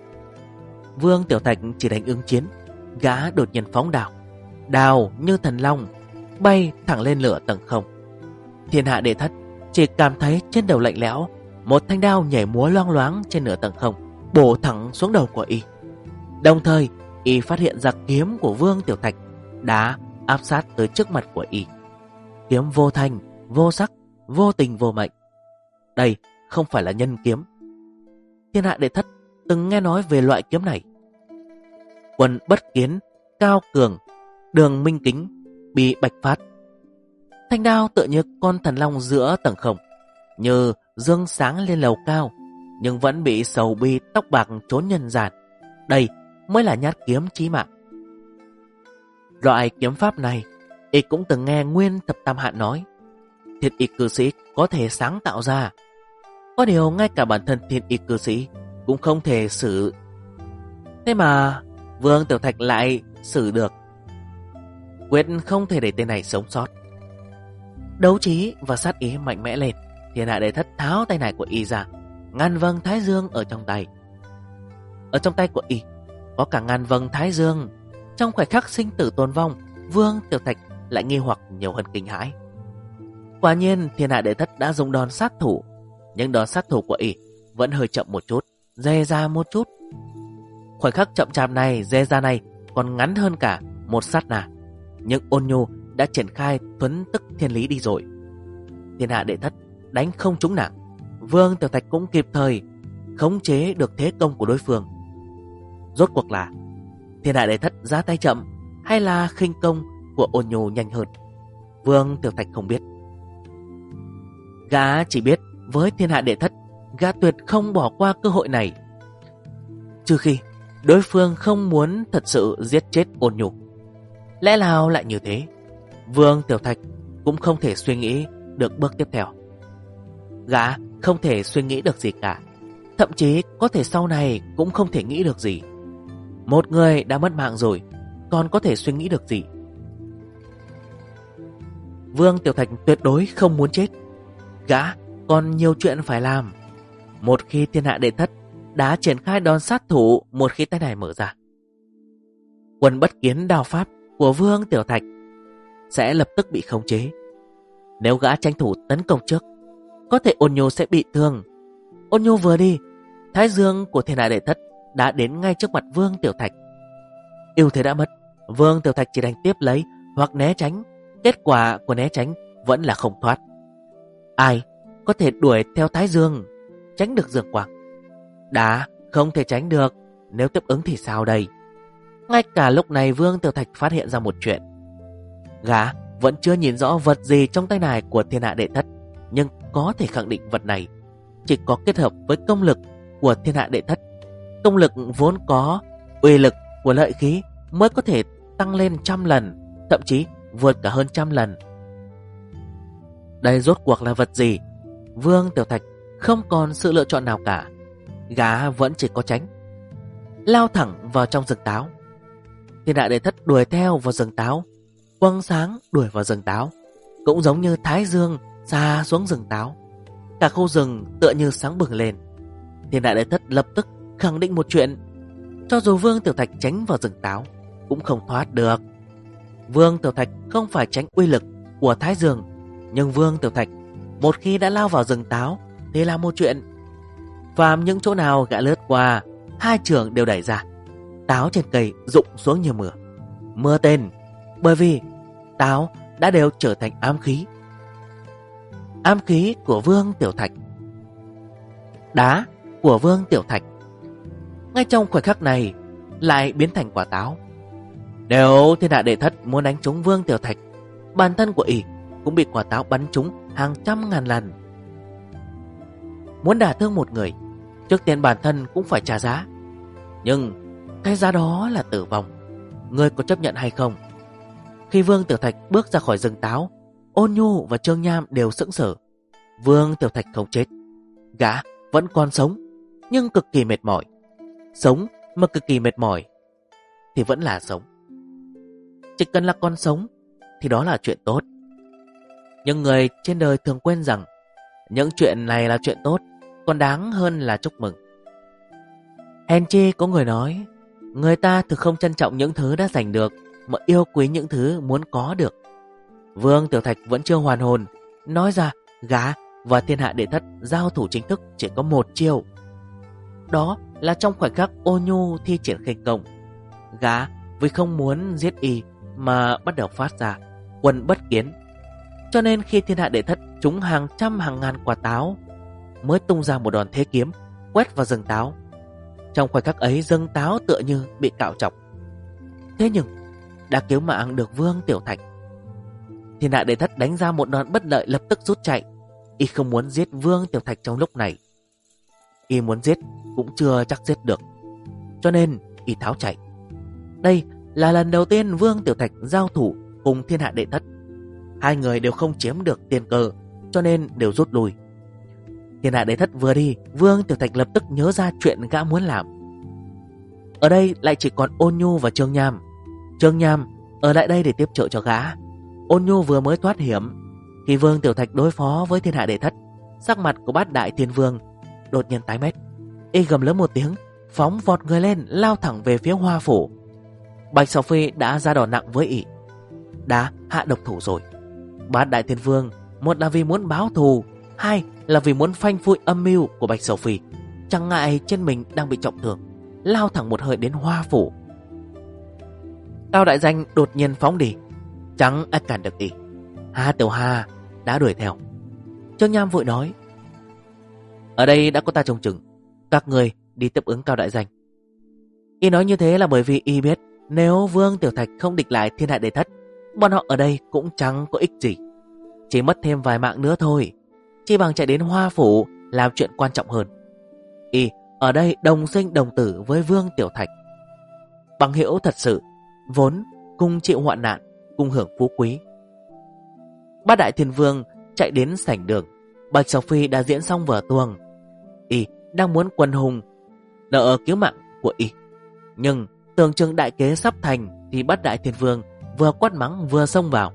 Vương Tiểu Thạch chỉ đánh ứng chiến. Gã đột nhiên phóng đào, đào như thần long bay thẳng lên lửa tầng không. Thiên hạ đệ thất chỉ cảm thấy trên đầu lạnh lẽo, một thanh đao nhảy múa loang loáng trên nửa tầng không, bổ thẳng xuống đầu của y. Đồng thời y phát hiện ra kiếm của Vương Tiểu Thạch đã áp sát tới trước mặt của y. Kiếm vô thanh, vô sắc, vô tình vô mệnh. Đây không phải là nhân kiếm. Thiên hạ đệ thất từng nghe nói về loại kiếm này. Quân Bất Kiến, Cao Cường, Đường Minh Kính, Bi Bạch Phát. Thanh đao tựa như con thần long giữa tầng không, như dương sáng lên lầu cao, nhưng vẫn bị sầu bi tóc bạc trốn nhân gian. Đây mới là nhát kiếm chí mạng. Loại kiếm pháp này y cũng từng nghe Nguyên Thập Tam Hạn nói Thiên Y Cư Sĩ có thể sáng tạo ra. Có điều ngay cả bản thân Thiên Y Cư Sĩ cũng không thể xử. Thế mà Vương Tiểu Thạch lại xử được. Quyết không thể để tên này sống sót. Đấu trí và sát ý mạnh mẽ lên, thiên hạ đệ thất tháo tay này của y ra. Ngàn vầng thái dương ở trong tay. Ở trong tay của y có cả ngàn vầng thái dương. Trong khoảnh khắc sinh tử tồn vong, Vương Tiểu Thạch lại nghi hoặc nhiều hơn kinh hãi. Quả nhiên thiên hạ đệ thất đã dùng đòn sát thủ, nhưng đòn sát thủ của y vẫn hơi chậm một chút, dè ra một chút. Khoảnh khắc chậm chạp này, dè ra này còn ngắn hơn cả một sát na. Nhưng Ôn Nhu đã triển khai thuấn tức thiên lý đi rồi. Thiên hạ đệ thất đánh không trúng nàng. Vương Tiểu Thạch cũng kịp thời khống chế được thế công của đối phương. Rốt cuộc là thiên hạ đệ thất ra tay chậm hay là khinh công của Ôn Nhu nhanh hơn? Vương Tiểu Thạch không biết. Gã chỉ biết với thiên hạ đệ thất, gã tuyệt không bỏ qua cơ hội này, trừ khi đối phương không muốn thật sự giết chết Ôn Nhu. Lẽ nào lại như thế? Vương Tiểu Thạch cũng không thể suy nghĩ được bước tiếp theo. Gã không thể suy nghĩ được gì cả, thậm chí có thể sau này cũng không thể nghĩ được gì. Một người đã mất mạng rồi, còn có thể suy nghĩ được gì? Vương Tiểu Thạch tuyệt đối không muốn chết. Gã còn nhiều chuyện phải làm. Một khi thiên hạ đệ thất đã triển khai đòn sát thủ, một khi tay này mở ra, quân bất kiến đao pháp của Vương Tiểu Thạch sẽ lập tức bị khống chế. Nếu gã tranh thủ tấn công trước, có thể Ôn Nhu sẽ bị thương. Ôn Nhu vừa đi, thái dương của thiên hạ đệ thất đã đến ngay trước mặt Vương Tiểu Thạch. Ưu thế đã mất, Vương Tiểu Thạch chỉ đành tiếp lấy hoặc né tránh. Kết quả của né tránh vẫn là không thoát. Ai có thể đuổi theo thái dương, tránh được dương quang? Đã không thể tránh được, nếu tiếp ứng thì sao đây? Ngay cả lúc này Vương Tiểu Thạch phát hiện ra một chuyện. Gã vẫn chưa nhìn rõ vật gì trong tay này của thiên hạ đệ thất, nhưng có thể khẳng định vật này chỉ có kết hợp với công lực của thiên hạ đệ thất. Công lực vốn có, uy lực của lợi khí mới có thể tăng lên 100 lần, thậm chí vượt cả hơn 100 lần. Đây rốt cuộc là vật gì? Vương Tiểu Thạch không còn sự lựa chọn nào cả. Gã vẫn chỉ có tránh, lao thẳng vào trong rừng táo. Thiên hạ đệ thất đuổi theo vào rừng táo, quang sáng đuổi vào rừng táo, cũng giống như thái dương xa xuống rừng táo. Cả khu rừng tựa như sáng bừng lên. Thiên hạ đệ thất lập tức khẳng định một chuyện: cho dù Vương Tiểu Thạch tránh vào rừng táo cũng không thoát được. Vương Tiểu Thạch không phải tránh uy lực của thái dương, nhưng Vương Tiểu Thạch một khi đã lao vào rừng táo thì là một chuyện. Phàm những chỗ nào gã lướt qua, hai trường đều đẩy ra, táo trên cây rụng xuống như mưa. Mưa tên, bởi vì táo đã đều trở thành ám khí. Ám khí của Vương Tiểu Thạch, đá của Vương Tiểu Thạch, ngay trong khoảnh khắc này lại biến thành quả táo. Nếu thiên hạ đệ thất muốn đánh trúng Vương Tiểu Thạch, bản thân của ỷ cũng bị quả táo bắn trúng hàng trăm ngàn lần. Muốn đả thương một người, trước tiên bản thân cũng phải trả giá. Nhưng cái giá đó là tử vong. Người có chấp nhận hay không? Khi Vương Tiểu Thạch bước ra khỏi rừng táo, Ôn Nhu và Trương Nham đều sững sờ. Vương Tiểu Thạch không chết, gã vẫn còn sống, nhưng cực kỳ mệt mỏi. Sống mà cực kỳ mệt mỏi thì vẫn là sống. Chỉ cần là con sống thì đó là chuyện tốt. Nhưng người trên đời thường quên rằng những chuyện này là chuyện tốt, còn đáng hơn là chúc mừng. Hèn chi có người nói, người ta thực không trân trọng những thứ đã giành được, mà yêu quý những thứ muốn có được. Vương Tiểu Thạch vẫn chưa hoàn hồn, nói ra gã và thiên hạ đệ thất giao thủ chính thức chỉ có một chiêu. Đó là trong khoảnh khắc Ôn Nhu thi triển khinh công. Gã vì không muốn giết y mà bắt đầu phát ra quân bất kiến. Cho nên khi thiên hạ đệ thất trúng hàng trăm hàng ngàn quả táo, mới tung ra một đòn thế kiếm quét vào rừng táo. Trong khoảnh khắc ấy, rừng táo tựa như bị cạo trọc. Thế nhưng đã cứu mạng được Vương Tiểu Thạch. Thiên hạ đệ thất đánh ra một đòn bất lợi, lập tức rút chạy. Y không muốn giết Vương Tiểu Thạch trong lúc này. Y muốn giết cũng chưa chắc giết được, cho nên y tháo chạy. Đây là lần đầu tiên Vương Tiểu Thạch giao thủ cùng thiên hạ đệ thất. Hai người đều không chiếm được tiên cơ, cho nên đều rút lui. Thiên hạ đệ thất vừa đi, Vương Tiểu Thạch lập tức nhớ ra chuyện gã muốn làm. Ở đây lại chỉ còn Ôn Nhu và Trương Nham. Trương Nham ở lại đây để tiếp trợ cho gã. Ôn Nhu vừa mới thoát hiểm. Khi Vương Tiểu Thạch đối phó với thiên hạ đệ thất, sắc mặt của Bát Đại Thiên Vương đột nhiên tái mét. Y gầm lớn một tiếng, phóng vọt người lên, lao thẳng về phía Hoa Phủ. Bạch Sầu Phi đã ra đòn nặng với Y, đã hạ độc thủ rồi. Bát Đại Thiên Vương, một là vì muốn báo thù, hai là vì muốn phanh phui âm mưu của Bạch Sầu Phi. Chẳng ngại trên mình đang bị trọng thương, lao thẳng một hơi đến Hoa Phủ. Cao Đại Danh đột nhiên phóng đi, chẳng ai cản được Y. Hà Tiểu Hà đã đuổi theo. Trương Nham vội nói, ở đây đã có ta trông chừng, các người đi tiếp ứng Cao Đại Danh. Y nói như thế là bởi vì Y biết nếu Vương Tiểu Thạch không địch lại thiên hạ đệ thất, bọn họ ở đây cũng chẳng có ích gì, chỉ mất thêm vài mạng nữa thôi. Chỉ bằng chạy đến Hoa Phủ làm chuyện quan trọng hơn. Y ở đây đồng sinh đồng tử với Vương Tiểu Thạch, bằng hữu thật sự, vốn cùng chịu hoạn nạn, cùng hưởng phú quý. Bát Đại Thiên Vương chạy đến sảnh đường. Bạch Sầu Phi đã diễn xong vở tuồng. Y đang muốn quần hùng nợ cứu mạng của Y, nhưng Tưởng chừng đại kế sắp thành thì Bát Đại Thiên Vương vừa quát mắng vừa xông vào.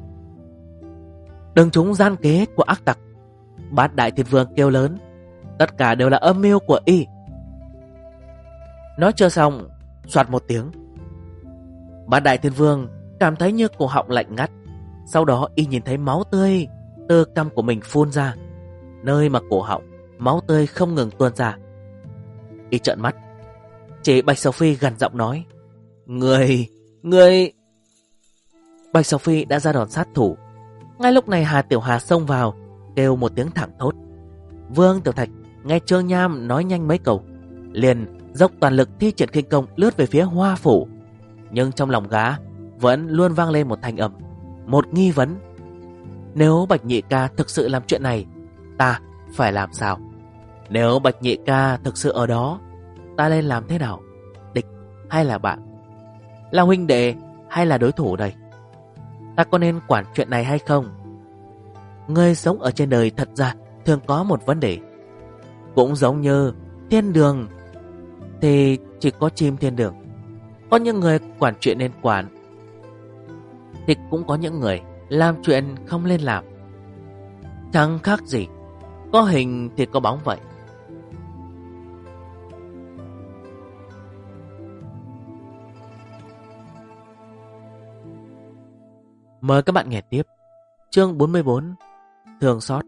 Đừng trúng gian kế của ác tặc. Bát Đại Thiên Vương kêu lớn, tất cả đều là âm mưu của y. Nói chưa xong, soạt một tiếng, Bát Đại Thiên Vương cảm thấy như cổ họng lạnh ngắt. Sau đó y nhìn thấy máu tươi từ cằm của mình phun ra, nơi mà cổ họng máu tươi không ngừng tuôn ra. Y trợn mắt, chỉ Bạch Sầu Phi gằn giọng nói, Người... Bạch Sầu Phi đã ra đòn sát thủ. Ngay lúc này Hà Tiểu Hà xông vào, kêu một tiếng thẳng thốt. Vương Tiểu Thạch nghe Trương Nham nói nhanh mấy câu, liền dốc toàn lực thi triển khinh công lướt về phía Hoa Phủ. Nhưng trong lòng gã vẫn luôn vang lên một thanh âm, một nghi vấn. Nếu Bạch Nhị Ca thực sự làm chuyện này, ta phải làm sao? Nếu Bạch Nhị Ca thực sự ở đó, ta nên làm thế nào? Địch hay là bạn? Là huynh đệ hay là đối thủ đây? Ta có nên quản chuyện này hay không? Người sống ở trên đời thật ra thường có một vấn đề. Cũng giống như thiên đường thì chỉ có chim thiên đường. Có những người quản chuyện nên quản, thì cũng có những người làm chuyện không nên làm. Chẳng khác gì, có hình thì có bóng vậy. Mời các bạn nghe tiếp chương 44, Thương xót.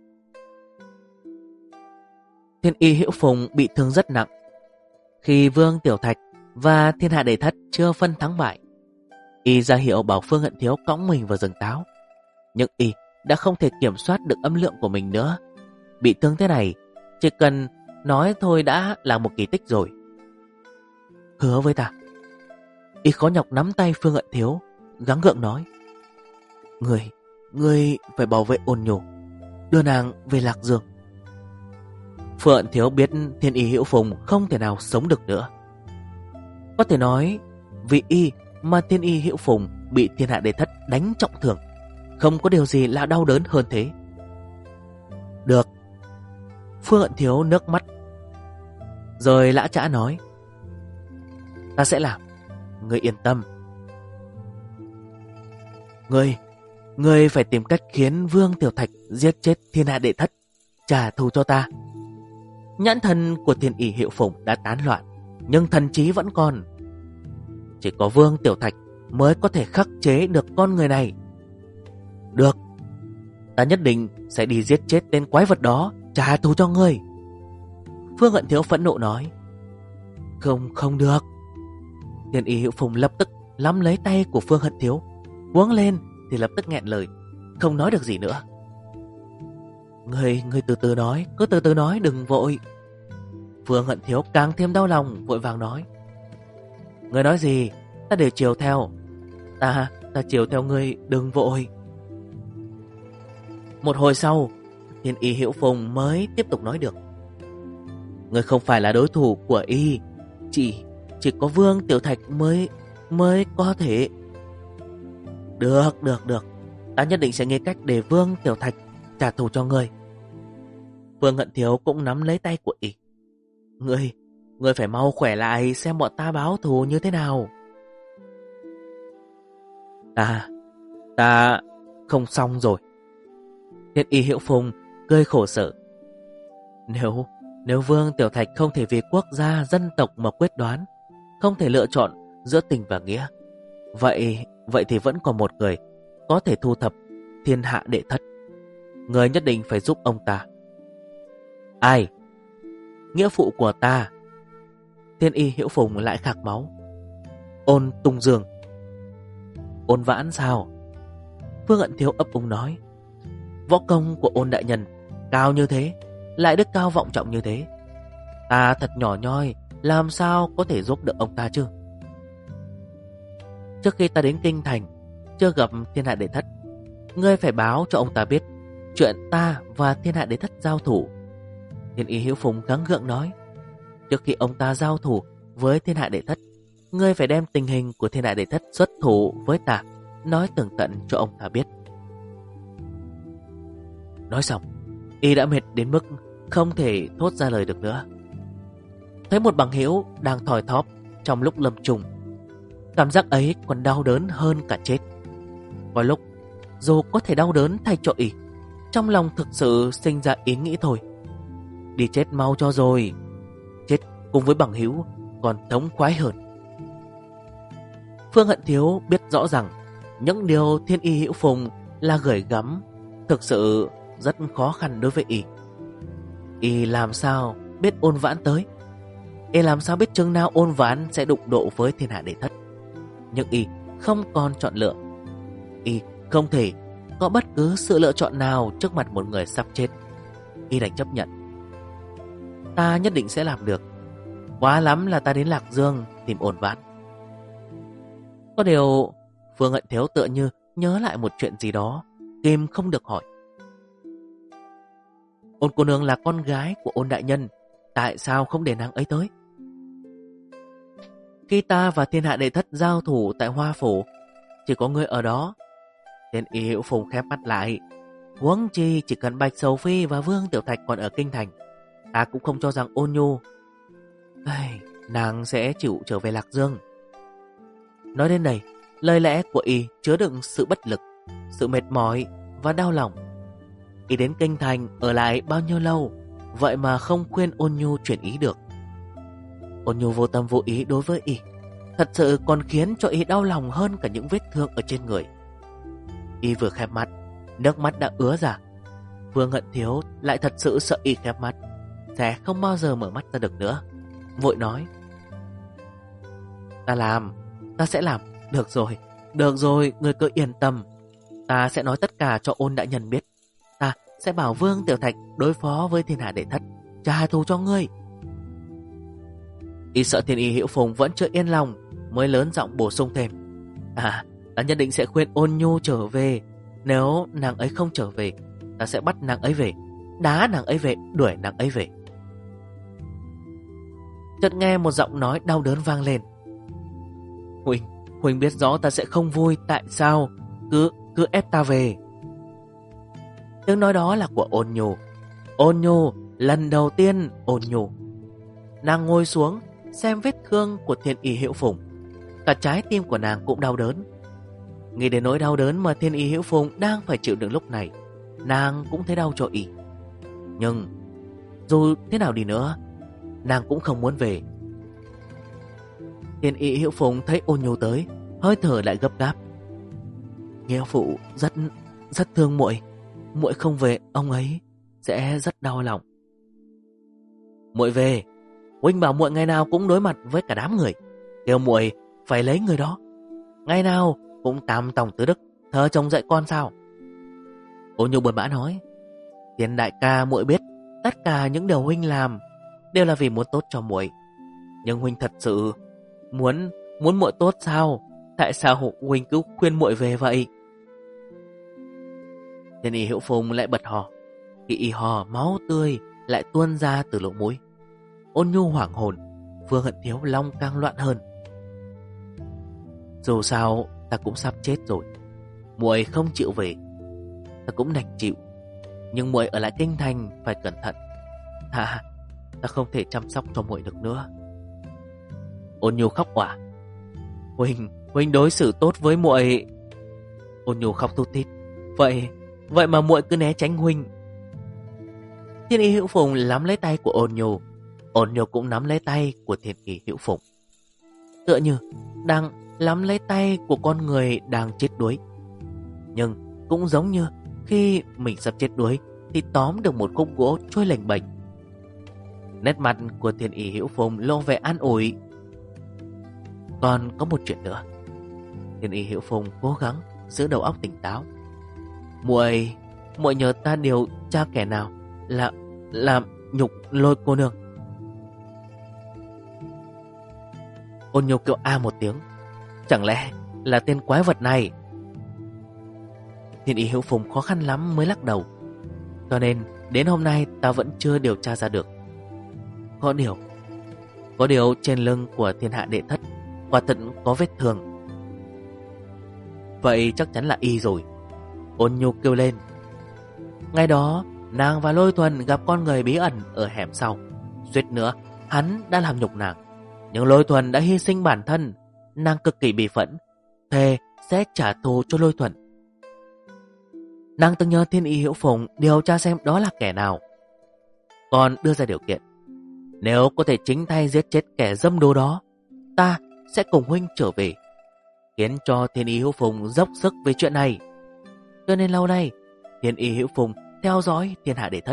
Thiên Y Hữu Phùng bị thương rất nặng. Khi Vương Tiểu Thạch và Thiên Hạ Đệ Thất chưa phân thắng bại, y ra hiệu bảo Phương Hận Thiếu cõng mình vào rừng táo. Nhưng y đã không thể kiểm soát được âm lượng của mình nữa. Bị thương thế này, chỉ cần nói thôi đã là một kỳ tích rồi. Hứa với ta. Y khó nhọc nắm tay Phương Hận Thiếu, gắng gượng nói, Ngươi phải bảo vệ Ôn Nhổ, đưa nàng về Lạc Dương. Phương Hận Thiếu biết Thiên Y Hữu Phùng không thể nào sống được nữa. Có thể nói vì y mà Thiên Y Hữu Phùng bị Thiên Hạ Đệ Thất đánh trọng thương. Không có điều gì là đau đớn hơn thế. Được. Phương Hận Thiếu nước mắt rồi lã chã nói, ta sẽ làm, ngươi yên tâm. Ngươi phải tìm cách khiến Vương Tiểu Thạch giết chết Thiên Hạ Đệ Thất, trả thù cho ta. Nhãn thần của Thiên Y Hữu Phùng đã tán loạn, nhưng thần trí vẫn còn. Chỉ có Vương Tiểu Thạch mới có thể khắc chế được con người này. Được, ta nhất định sẽ đi giết chết tên quái vật đó, trả thù cho ngươi. Phương Hận Thiếu phẫn nộ nói. Không được. Thiên Y Hữu Phùng lập tức nắm lấy tay của Phương Hận Thiếu, cuống lên thì lập tức nghẹn lời, không nói được gì nữa. Ngươi từ từ nói, cứ từ từ nói, đừng vội. Phương Hận Thiếu càng thêm đau lòng, vội vàng nói, ngươi nói gì ta đều chiều theo. Ta chiều theo ngươi, đừng vội. Một hồi sau, Thiên Y Hữu Phùng mới tiếp tục nói được. Ngươi không phải là đối thủ của y, chỉ có Vương Tiểu Thạch mới có thể. Được, ta nhất định sẽ nghĩ cách để Vương Tiểu Thạch trả thù cho ngươi. Vương Hận Thiếu cũng nắm lấy tay của y. Ngươi phải mau khỏe lại xem bọn ta báo thù như thế nào. Ta không xong rồi. Thiên Y Hữu Phùng cười khổ sở. Nếu Vương Tiểu Thạch không thể vì quốc gia dân tộc mà quyết đoán, không thể lựa chọn giữa tình và nghĩa, vậy thì vẫn còn một người có thể thu thập Thiên Hạ Đệ Thất. Người nhất định phải giúp ông ta. Ai? Nghĩa phụ của ta. Thiên Y Hữu Phùng lại khạc máu. Ôn Tung Dương. Ôn Vãn sao? Phương Hận Thiếu ấp úng nói. Võ công của Ôn đại nhân cao như thế, lại đức cao vọng trọng như thế, ta thật nhỏ nhoi, làm sao có thể giúp được ông ta chứ? Trước khi ta đến Kinh Thành, chưa gặp Thiên Hạ Đệ Thất, ngươi phải báo cho ông ta biết chuyện ta và Thiên Hạ Đệ Thất giao thủ. Thiên Y Hữu Phùng gắng gượng nói. Trước khi ông ta giao thủ với Thiên Hạ Đệ Thất, ngươi phải đem tình hình của Thiên Hạ Đệ Thất xuất thủ với ta, nói tường tận cho ông ta biết. Nói xong, y đã mệt đến mức không thể thốt ra lời được nữa. Thấy một bằng hữu đang thoi thóp trong lúc lâm chung. Cảm giác ấy còn đau đớn hơn cả chết. Có lúc dù có thể đau đớn thay cho Y, trong lòng thực sự sinh ra ý nghĩ thôi: đi chết mau cho rồi. Chết cùng với bằng hữu còn thống khoái hơn. Phương Hận Thiếu biết rõ rằng những điều Thiên Y Hữu Phùng là gửi gắm thực sự rất khó khăn đối với Y. Y làm sao biết Ôn Vãn tới? Y làm sao biết chừng nào Ôn Vãn sẽ đụng độ với Thiên Hạ Đệ Thất? Nhưng Y không còn chọn lựa. Y không thể có bất cứ sự lựa chọn nào trước mặt một người sắp chết. Y đành chấp nhận. Ta nhất định sẽ làm được. Quá lắm là ta đến Lạc Dương tìm Ôn Vãn. Có điều Phương Hận Thiếu tựa như nhớ lại một chuyện gì đó, kìm không được hỏi: Ôn cô nương là con gái của Ôn đại nhân, tại sao không để nàng ấy tới? Khi ta và Thiên Hạ Đệ Thất giao thủ tại Hoa Phủ, chỉ có ngươi ở đó. Thiên Y Hữu Phùng khép mắt lại. Huống chi chỉ cần Bạch Sầu Phi và Vương Tiểu Thạch còn ở kinh thành, ta cũng không cho rằng Ôn Nhu nàng sẽ chịu trở về Lạc Dương. Nói đến đây, lời lẽ của Y chứa đựng sự bất lực, sự mệt mỏi và đau lòng. Y đến kinh thành ở lại bao nhiêu lâu, vậy mà không khuyên Ôn Nhu chuyển ý được. Ôn Nhu vô tâm vô ý đối với Y, thật sự còn khiến cho Y đau lòng hơn cả những vết thương ở trên người. Y vừa khép mắt, nước mắt đã ứa ra. Vương Hận Thiếu lại thật sự sợ Y khép mắt sẽ không bao giờ mở mắt ra được nữa, vội nói: Ta sẽ làm. Được rồi, ngươi cứ yên tâm. Ta sẽ nói tất cả cho Ôn đại nhân biết. Ta sẽ bảo Vương Tiểu Thạch đối phó với Thiên Hạ Đệ Thất, trả thù cho ngươi. Y sợ Thiên Y Hữu Phùng vẫn chưa yên lòng, mới lớn giọng bổ sung thêm: ta nhất định sẽ khuyên Ôn Nhu trở về. Nếu nàng ấy không trở về, ta sẽ bắt nàng ấy về, đá nàng ấy về, đuổi nàng ấy về. Chợt nghe một giọng nói đau đớn vang lên: Huynh biết rõ ta sẽ không vui, tại sao cứ ép ta về? Tiếng nói đó là của Ôn Nhu. Ôn Nhu, lần đầu tiên Ôn Nhu. Nàng ngồi xuống xem vết thương của Thiên Y Hữu Phùng. Cả trái tim của nàng cũng đau đớn. Nghĩ đến nỗi đau đớn mà Thiên Y Hữu Phùng đang phải chịu đựng lúc này, nàng cũng thấy đau cho Y. Nhưng dù thế nào đi nữa, nàng cũng không muốn về. Thiên Y Hữu Phùng thấy Ôn Nhu tới, hơi thở lại gấp gáp: Nghĩa phụ rất thương muội, muội không về ông ấy sẽ rất đau lòng. Muội về, huynh bảo muội ngày nào cũng đối mặt với cả đám người, kêu muội phải lấy người đó, ngày nào cũng tam tòng tứ đức, thờ chồng dạy con sao? Ôn Nhu buồn bã nói: Thiên đại ca, muội biết tất cả những điều huynh làm đều là vì muốn tốt cho muội, nhưng huynh thật sự muốn muội tốt sao? Tại sao huynh cứ khuyên muội về vậy? Thiên Y Hữu Phùng lại bật hò. Khi Y hò, máu tươi lại tuôn ra từ lỗ mũi. Ôn Nhu hoảng hồn, Phương Hận Thiếu long càng loạn hơn. Dù sao ta cũng sắp chết rồi, muội không chịu về, ta cũng đành chịu. Nhưng muội ở lại kinh thành phải cẩn thận. Ta không thể chăm sóc cho muội được nữa. Ôn Nhu khóc òa: Huynh đối xử tốt với muội. Ôn Nhu khóc thút thít: Vậy mà muội cứ né tránh huynh. Thiên Y Hữu Phùng nắm lấy tay của Ôn Nhu cũng nắm lấy tay của Thiên Y Hữu Phùng, tựa như đang nắm lấy tay của con người đang chết đuối. Nhưng cũng giống như khi mình sắp chết đuối thì tóm được một khúc gỗ trôi lềnh bềnh. Nét mặt của Thiên Y Hữu Phùng lộ vẻ an ủi. Còn có một chuyện nữa. Thiên Y Hữu Phùng cố gắng giữ đầu óc tỉnh táo. Muội nhờ ta điều tra kẻ nào làm nhục Lôi cô nương. Ôn Nhu kêu a một tiếng: Chẳng lẽ là tên quái vật này? Thiên Y Hữu Phùng khó khăn lắm mới lắc đầu: Cho nên đến hôm nay ta vẫn chưa điều tra ra được. Có điều trên lưng của Thiên Hạ Đệ Thất quả thật có vết thương. Vậy chắc chắn là Y rồi. Ôn Nhu kêu lên: Ngày đó nàng và Lôi Thuần gặp con người bí ẩn ở hẻm sau, suýt nữa hắn đã làm nhục nàng. Nhưng Lôi Thuần đã hy sinh bản thân. Nàng cực kỳ bị phẫn, thề sẽ trả thù cho Lôi Thuần. Nàng từng nhờ Thiên Y Hữu Phùng điều tra xem đó là kẻ nào, còn đưa ra điều kiện: nếu có thể chính tay giết chết kẻ dâm đồ đó, ta sẽ cùng huynh trở về, khiến cho Thiên Y Hữu Phùng dốc sức về chuyện này. Cho nên lâu nay Thiên Y Hữu Phùng theo dõi Thiên Hạ Đệ Thất.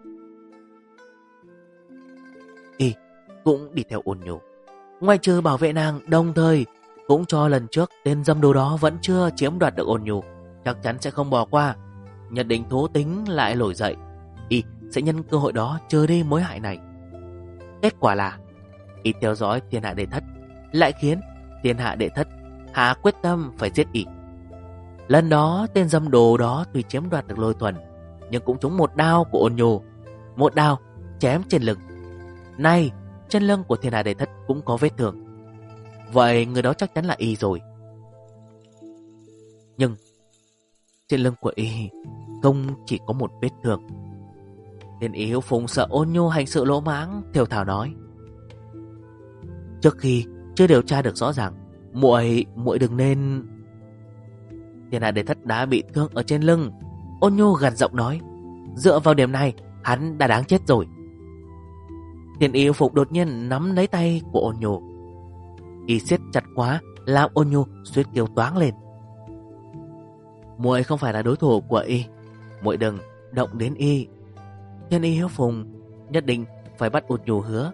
Y cũng đi theo Ôn Nhu, ngoài trừ bảo vệ nàng, đồng thời cũng cho lần trước tên dâm đồ đó vẫn chưa chiếm đoạt được Ôn Nhu, chắc chắn sẽ không bỏ qua, nhất định thú tính lại nổi dậy. Y sẽ nhân cơ hội đó trừ đi mối hại này. Kết quả là Y theo dõi Thiên Hạ Đệ Thất, lại khiến Thiên Hạ Đệ Thất hạ quyết tâm phải giết Y. Lần đó tên dâm đồ đó tuy chiếm đoạt được Lôi Thuần, nhưng cũng trúng một đao của Ôn Nhu, một đao chém trên lưng. Nay trên lưng của Thiên Hạ Đệ Thất cũng có vết thương. Vậy người đó chắc chắn là Y rồi. Nhưng trên lưng của Y không chỉ có một vết thương. Thiên Y Hữu Phùng sợ Ôn Nhu hành sự lỗ mãng, thều thào nói: trước khi chưa điều tra được rõ ràng, muội đừng nên. Thiên Hạ Đệ Thất đã bị thương ở trên lưng. Ôn Nhu gằn giọng nói: dựa vào điểm này, hắn đã đáng chết rồi. Thiên Y Hữu Phùng đột nhiên nắm lấy tay của Ôn Nhu. Y siết chặt quá, làm Ôn Nhu suýt kêu toáng lên. Muội không phải là đối thủ của Y, muội đừng động đến Y. Thiên Y Hữu Phùng nhất định phải bắt Ôn Nhu hứa: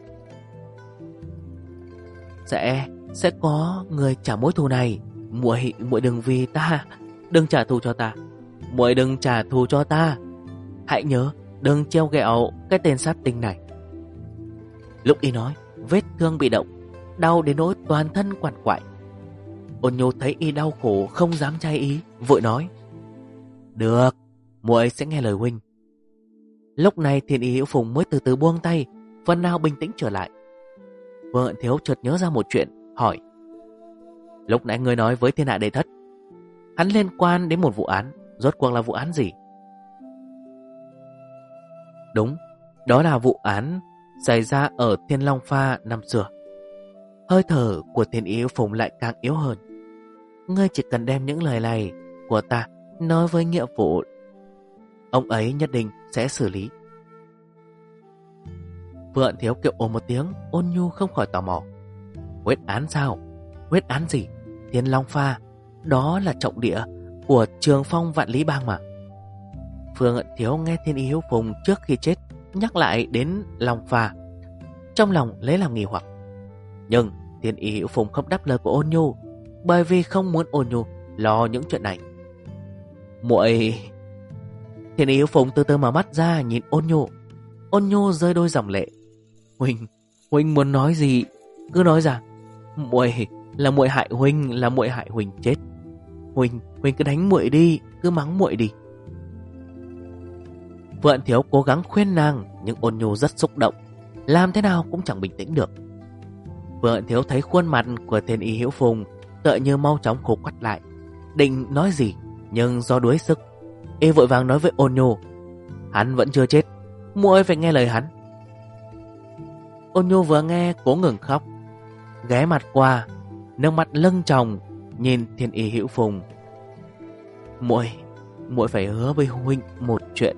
sẽ có người trả mối thù này. Muội đừng vì ta, đừng trả thù cho ta. Muội đừng trả thù cho ta. Hãy nhớ đừng treo ghẹo cái tên sát tinh này. Lúc Y nói, vết thương bị động, đau đến nỗi toàn thân quằn quại. Ôn Nhu thấy Y đau khổ không dám chai ý, vội nói: được, muội sẽ nghe lời huynh. Lúc này Thiên Y Hữu Phùng mới từ từ buông tay, phần nào bình tĩnh trở lại. Vương Ẩn Thiếu chợt nhớ ra một chuyện, hỏi: lúc nãy ngươi nói với Thiên Hạ Đệ Thất, hắn liên quan đến một vụ án, rốt cuộc là vụ án gì? Đúng, đó là vụ án xảy ra ở Thiên Long Pha năm xưa. Hơi thở của Thiên Y Hữu Phùng lại càng yếu hơn. Ngươi chỉ cần đem những lời này của ta nói với nghĩa vụ, ông ấy nhất định sẽ xử lý. Vương Ẩn Thiếu kêu ồ một tiếng. Ôn Nhu không khỏi tò mò: huyết án sao? Huyết án gì? Thiên Long Pha, đó là trọng địa của Trường Phong Vạn Lý Bang mà. Vương Ẩn Thiếu nghe Thiên Y Hữu Phùng trước khi chết nhắc lại đến Long Pha, trong lòng lấy làm nghi hoặc. Nhưng Thiên Y Hữu Phùng không đáp lời của Ôn Nhu, bởi vì không muốn Ôn Nhu lo những chuyện này. Muội. Thiên Y Hữu Phùng từ từ mở mắt ra nhìn Ôn Nhu. Ôn Nhu rơi đôi dòng lệ. Huynh muốn nói gì cứ nói ra. Muội hại huynh, là muội hại huynh chết. Huynh cứ đánh muội đi, cứ mắng muội đi. Vượng Thiếu cố gắng khuyên nàng, nhưng Ôn Nhu rất xúc động, làm thế nào cũng chẳng bình tĩnh được. Vượng Thiếu thấy khuôn mặt của Thiên Y Hữu Phùng tựa như mau chóng khô quắt lại, định nói gì, nhưng do đuối sức, y vội vàng nói với Ôn Nhu: hắn vẫn chưa chết, muội phải nghe lời hắn. Ôn Nhu vừa nghe cố ngừng khóc, ghé mặt qua, nước mắt lưng tròng nhìn Thiên Y Hữu Phùng. Muội phải hứa với huynh một chuyện.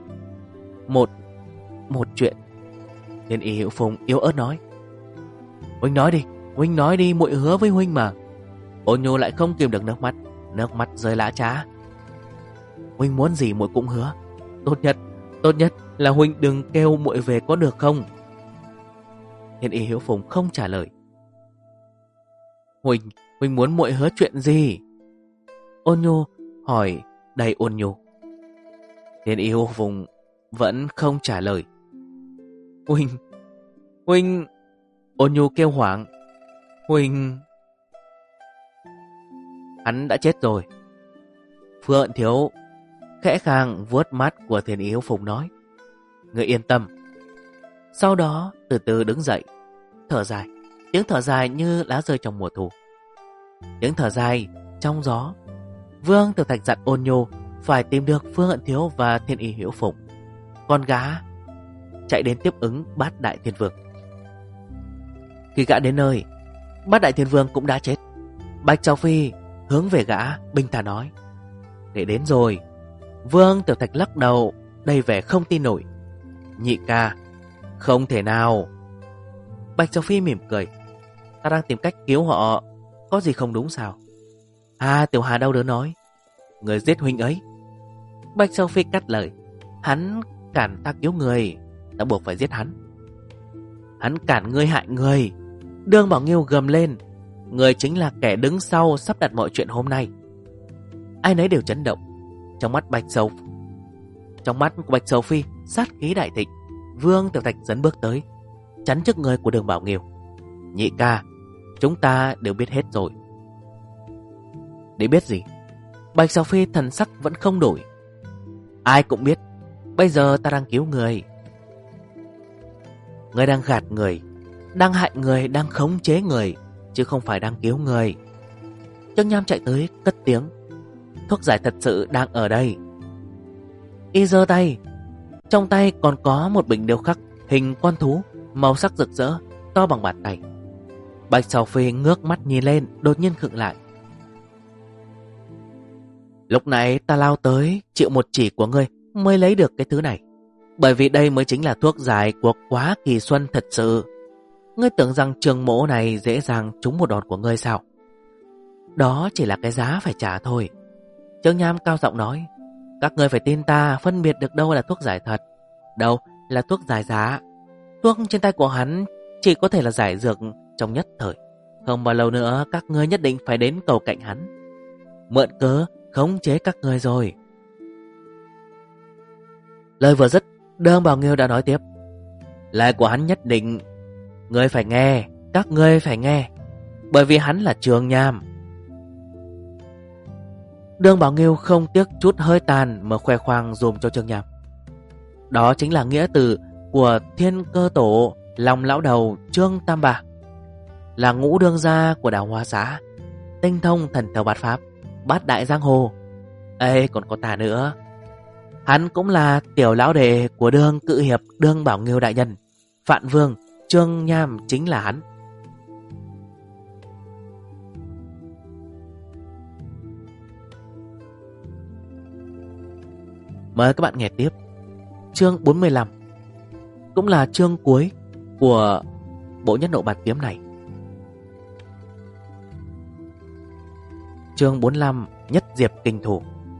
Một chuyện. Thiên Y Hữu Phùng yếu ớt nói: huynh nói đi, muội hứa với huynh mà. Ôn Nhu lại không kìm được nước mắt rơi lã trá. Huynh muốn gì muội cũng hứa. Tốt nhất là huynh đừng kêu muội về có được không? Thiên Y Hữu Phùng không trả lời. Huynh muốn muội hứa chuyện gì? Ôn Nhu hỏi đầy ôn nhu. Thiên Y Hữu Phùng vẫn không trả lời. Huynh. Ôn Nhu kêu hoảng. Huynh. Hắn đã chết rồi. Phượng Thiếu khẽ khàng vuốt mắt của Thiên Y Hữu Phùng nói: người yên tâm. Sau đó từ từ đứng dậy, thở dài, tiếng thở dài như lá rơi trong mùa thu. Tiếng thở dài trong gió. Vương Tiểu Thạch dặn Ôn Nhu phải tìm được Phương Hận Thiếu và Thiên Y Hữu Phùng. Con gã chạy đến tiếp ứng Bát Đại Thiên Vương. Khi gã đến nơi, Bát Đại Thiên Vương cũng đã chết. Bạch Sầu Phi hướng về gã bình thản nói: để đến rồi. Vương Tiểu Thạch lắc đầu, đầy vẻ không tin nổi: nhị ca, không thể nào. Bạch Sầu Phi mỉm cười: ta đang tìm cách cứu họ, có gì không đúng sao? Tiểu Hà đau đớn nói: người giết huynh ấy. Bạch Sầu Phi cắt lời: hắn cản ta cứu người, ta buộc phải giết hắn. Hắn cản ngươi hại người. Đương Bảo Nghiêu gầm lên: người chính là kẻ đứng sau sắp đặt mọi chuyện hôm nay. Ai nấy đều chấn động. Trong mắt của Bạch Sầu Phi sát khí đại thịnh. Vương Tiểu Thạch dấn bước tới, chắn trước người của Đường Bảo Nghiêu: nhị ca, chúng ta đều biết hết rồi. Để biết gì? Bạch Sầu Phi thần sắc vẫn không đổi: ai cũng biết, bây giờ ta đang cứu người. Người đang gạt người, đang hại người, đang khống chế người, chứ không phải đang cứu người. Trương Nham chạy tới cất tiếng: thuốc giải thật sự đang ở đây. Y giơ tay, trong tay còn có một bình điêu khắc hình con thú, màu sắc rực rỡ, to bằng bàn tay. Bạch Sầu Phi ngước mắt nhìn lên, đột nhiên khựng lại: lúc nãy ta lao tới, chịu một chỉ của ngươi mới lấy được cái thứ này, bởi vì đây mới chính là thuốc giải của Quá Kỳ Xuân thật sự. Ngươi tưởng rằng trường mỗ này dễ dàng trúng một đòn của ngươi sao? Đó chỉ là cái giá phải trả thôi. Trương Nham cao giọng nói: các ngươi phải tin ta, phân biệt được đâu là thuốc giải thật, đâu là thuốc giải giá. Thuốc trên tay của hắn chỉ có thể là giải dược trong nhất thời. Không bao lâu nữa các ngươi nhất định phải đến cầu cạnh hắn, mượn cớ khống chế các ngươi rồi. Lời vừa dứt, Đường Bảo Nghiêu đã nói tiếp: lời của hắn nhất định ngươi phải nghe, các ngươi phải nghe, bởi vì hắn là Trương Nham. Đường Bảo Nghiêu không tiếc chút hơi tàn mà khoe khoang dùm cho Trương Nham. Đó chính là nghĩa tử của Thiên Cơ Tổ, Long Lão Đầu Trương Tam Bạc, là ngũ đương gia của Đào Hoa Xã, tinh thông thần thầu bát pháp, bát đại giang hồ. Còn có ta nữa, hắn cũng là tiểu lão đệ của Đường Cự Hiệp Đường Bảo Nghiêu đại nhân, Phạn Vương Trương Nham chính là hắn. Mời các bạn nghe tiếp chương 45, cũng là chương cuối của bộ Nhất Nộ Bạt Kiếm này. Chương 45: Nhất Diệp Kinh Thủ.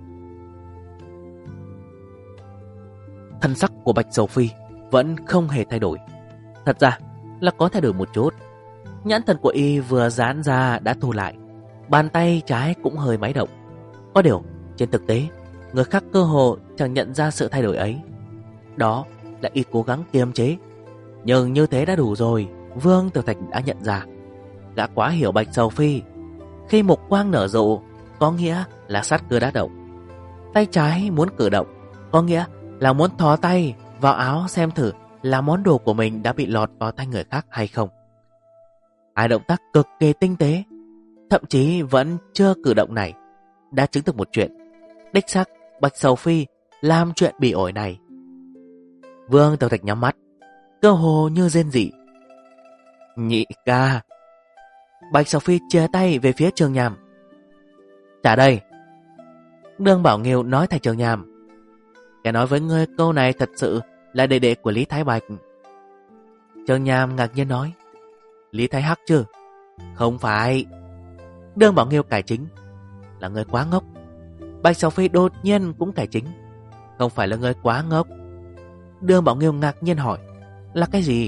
Thân sắc của Bạch Sầu Phi vẫn không hề thay đổi. Thật ra là có thay đổi một chút. Nhãn thần của y vừa giãn ra đã thu lại, bàn tay trái cũng hơi máy động. Có điều trên thực tế, người khác cơ hồ chẳng nhận ra sự thay đổi ấy. Đó là y cố gắng kiềm chế. Nhưng như thế đã đủ rồi. Vương Tiểu Thạch đã nhận ra, đã quá hiểu Bạch Sầu Phi. Khi mục quang nở rộ, có nghĩa là sát cơ đã động. Tay trái muốn cử động, có nghĩa là muốn thò tay vào áo xem thử là món đồ của mình đã bị lọt vào tay người khác hay không. Hai động tác cực kỳ tinh tế, thậm chí vẫn chưa cử động này đã chứng thực một chuyện: đích xác Bạch Sầu Phi làm chuyện bị ổi này. Vương Tiểu Thạch nhắm mắt, cơ hồ như rên rỉ: nhị ca. Bạch Sầu Phi chia tay về phía Trương Nham: trả đây. Đường Bảo Nghiêu nói thay Trương Nham: kẻ nói với ngươi câu này thật sự là đệ đệ của Lý Thái Bạch. Trương Nham ngạc nhiên nói: Lý Thái Hắc chứ? Không phải. Đường Bảo Nghiêu cải chính: là ngươi quá ngốc. Bạch Sầu Phi đột nhiên cũng cải chính: không phải là ngươi quá ngốc. Đường Bảo Nghiêu ngạc nhiên hỏi: là cái gì?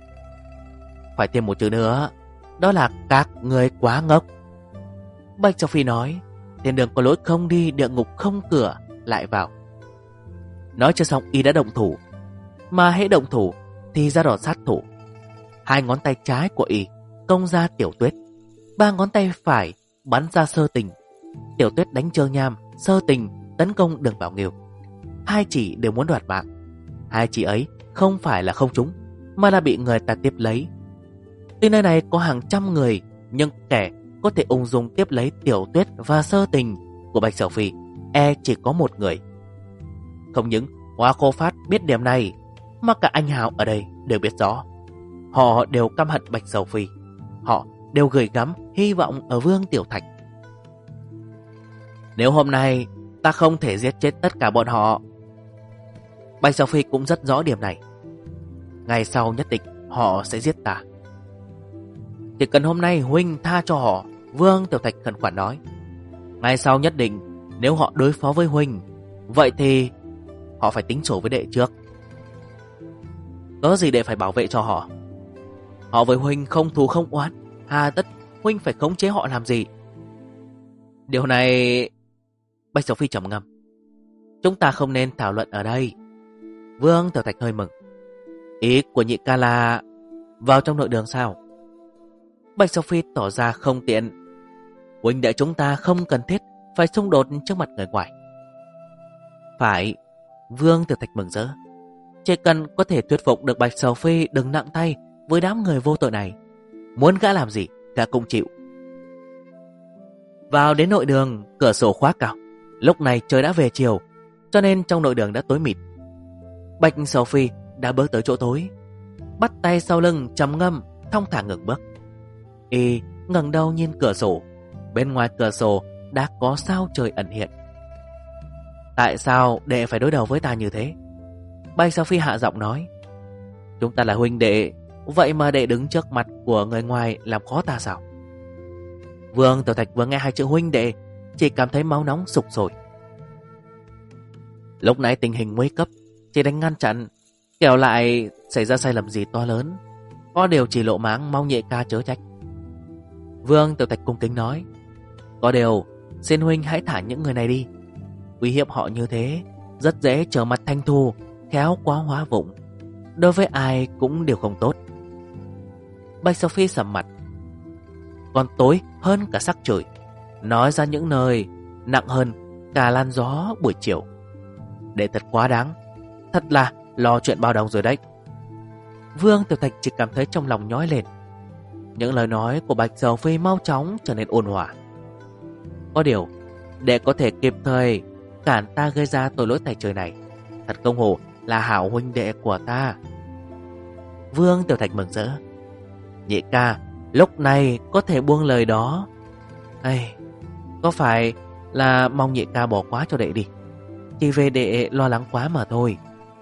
Phải thêm một chữ nữa, đó là các ngươi quá ngốc. Bạch Sầu Phi nói: thiên đường có lối không đi, địa ngục không cửa lại vào. Nói chưa xong y đã động thủ, mà hễ động thủ thì ra đòn sát thủ. Hai ngón tay trái của y công ra Tiểu Tuyết, ba ngón tay phải bắn ra Sơ Tình. Tiểu Tuyết đánh Trương Nham, Sơ Tình tấn công Đường Bảo Nghiêu. Hai chỉ đều muốn đoạt mạng. Hai chỉ ấy không phải là không trúng, mà là bị người ta tiếp lấy. Tuy nơi này có hàng trăm người, nhưng kẻ có thể ung dung tiếp lấy Tiểu Tuyết và Sơ Tình của Bạch Sầu Phi chỉ có một người. Không những Hoa Khô Phát biết điểm này, mà cả anh Hào ở đây đều biết rõ. Họ đều căm hận Bạch Sầu Phi. Họ đều gửi gắm hy vọng ở Vương Tiểu Thạch. Nếu hôm nay ta không thể giết chết tất cả bọn họ, Bạch Sầu Phi cũng rất rõ điểm này. Ngày sau nhất định họ sẽ giết ta. Chỉ cần hôm nay huynh tha cho họ, Vương Tiểu Thạch khẩn khoản nói. Ngày sau nhất định nếu họ đối phó với huynh, vậy thì họ phải tính sổ với đệ trước. Có gì đệ phải bảo vệ cho họ? Họ với huynh không thù không oán, hà tất huynh phải khống chế họ làm gì? Điều này... Bạch Sầu Phi trầm ngâm. Chúng ta không nên thảo luận ở đây. Vương Tiểu Thạch hơi mừng. Ý của nhị ca là vào trong nội đường sao? Bạch Sầu Phi tỏ ra không tiện. Huynh đệ chúng ta không cần thiết phải xung đột trước mặt người ngoài. Phải. Vương Tiểu Thạch mừng rỡ. Chỉ cần có thể thuyết phục được Bạch Sầu Phi đừng nặng tay với đám người vô tội này, muốn gã làm gì gã cũng chịu. Vào đến nội đường, cửa sổ khóa cao. Lúc này trời đã về chiều, cho nên trong nội đường đã tối mịt. Bạch Sầu Phi đã bước tới chỗ tối, bắt tay sau lưng trầm ngâm, thong thả ngừng bước. Y ngẩng đầu nhìn cửa sổ. Bên ngoài cửa sổ đã có sao trời ẩn hiện. Tại sao đệ phải đối đầu với ta như thế? Bạch Sầu Phi hạ giọng nói. Chúng ta là huynh đệ, vậy mà đệ đứng trước mặt của người ngoài làm khó ta sao? Vương Tiểu Thạch vừa nghe hai chữ huynh đệ chỉ cảm thấy máu nóng sục sôi. Lúc nãy tình hình nguy cấp, chỉ đánh ngăn chặn, kẻo lại xảy ra sai lầm gì to lớn. Có điều chỉ lộ máng, mong nhị ca chớ trách. Vương Tiểu Thạch cung kính nói. Có điều xin huynh hãy thả những người này đi. Uy hiếp họ như thế rất dễ trở mặt thanh thù, khéo quá hóa vụng, đối với ai cũng đều không tốt. Bạch Sầu Phi sầm mặt. Còn tối hơn cả sắc trời, nói ra những lời nặng hơn cả làn gió buổi chiều. Để thật quá đáng, thật là lo chuyện bao đồng rồi đấy. Vương Tiểu Thạch chỉ cảm thấy trong lòng nhói lên. Những lời nói của Bạch Sầu Phi mau chóng trở nên ôn hòa. Có điều để có thể kịp thời cản ta gây ra tội lỗi tại trời này, thật công hổ là hảo huynh đệ của ta. Vương Tiểu Thạch mừng rỡ. Nhị ca lúc này có thể buông lời đó. Có phải là mong nhị ca bỏ quá cho đệ đi, chỉ về đệ lo lắng quá mà thôi.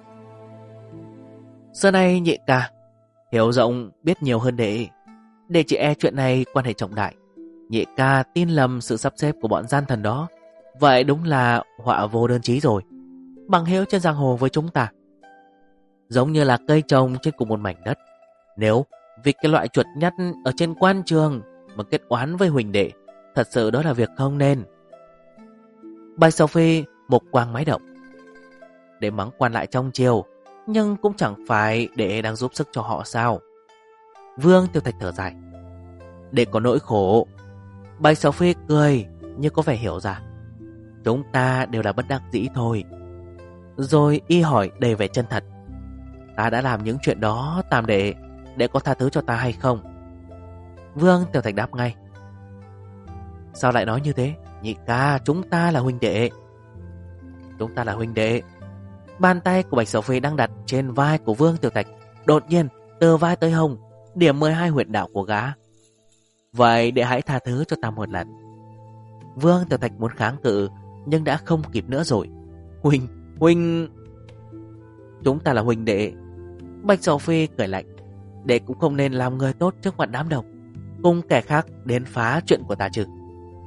Xưa nay nhị ca hiểu rộng biết nhiều hơn đệ. Đệ chỉ e chuyện này quan hệ trọng đại, nhị ca tin lầm sự sắp xếp của bọn gian thần đó, vậy đúng là họa vô đơn chí rồi. Bằng hữu trên giang hồ với chúng ta giống như là cây trồng trên cùng một mảnh đất. Nếu vì cái loại chuột nhắt ở trên quan trường mà kết oán với huỳnh đệ, thật sự đó là việc không nên. Bạch Sầu Phi mục quang mái động. Để mắng quan lại trong chiều, nhưng cũng chẳng phải để đang giúp sức cho họ sao? Vương Tiểu Thạch thở dài. Để có nỗi khổ. Bạch Sầu Phi cười như có vẻ hiểu ra. Chúng ta đều là bất đắc dĩ thôi. Rồi y hỏi đầy vẻ chân thật. Ta đã làm những chuyện đó tạm để có tha thứ cho ta hay không? Vương Tiểu Thạch đáp ngay. Sao lại nói như thế? Nhị ca, chúng ta là huynh đệ. Chúng ta là huynh đệ. Bàn tay của Bạch Sầu Phi đang đặt trên vai của Vương Tiểu Thạch đột nhiên từ vai tới hông điểm 12 huyệt đạo của gã. Vậy để hãy tha thứ cho ta một lần. Vương Tiểu Thạch muốn kháng cự nhưng đã không kịp nữa rồi. Huynh... Chúng ta là huynh đệ. Bạch Sầu Phi cười lạnh. Đệ cũng không nên làm người tốt trước mặt đám đông, cùng kẻ khác đến phá chuyện của ta chứ.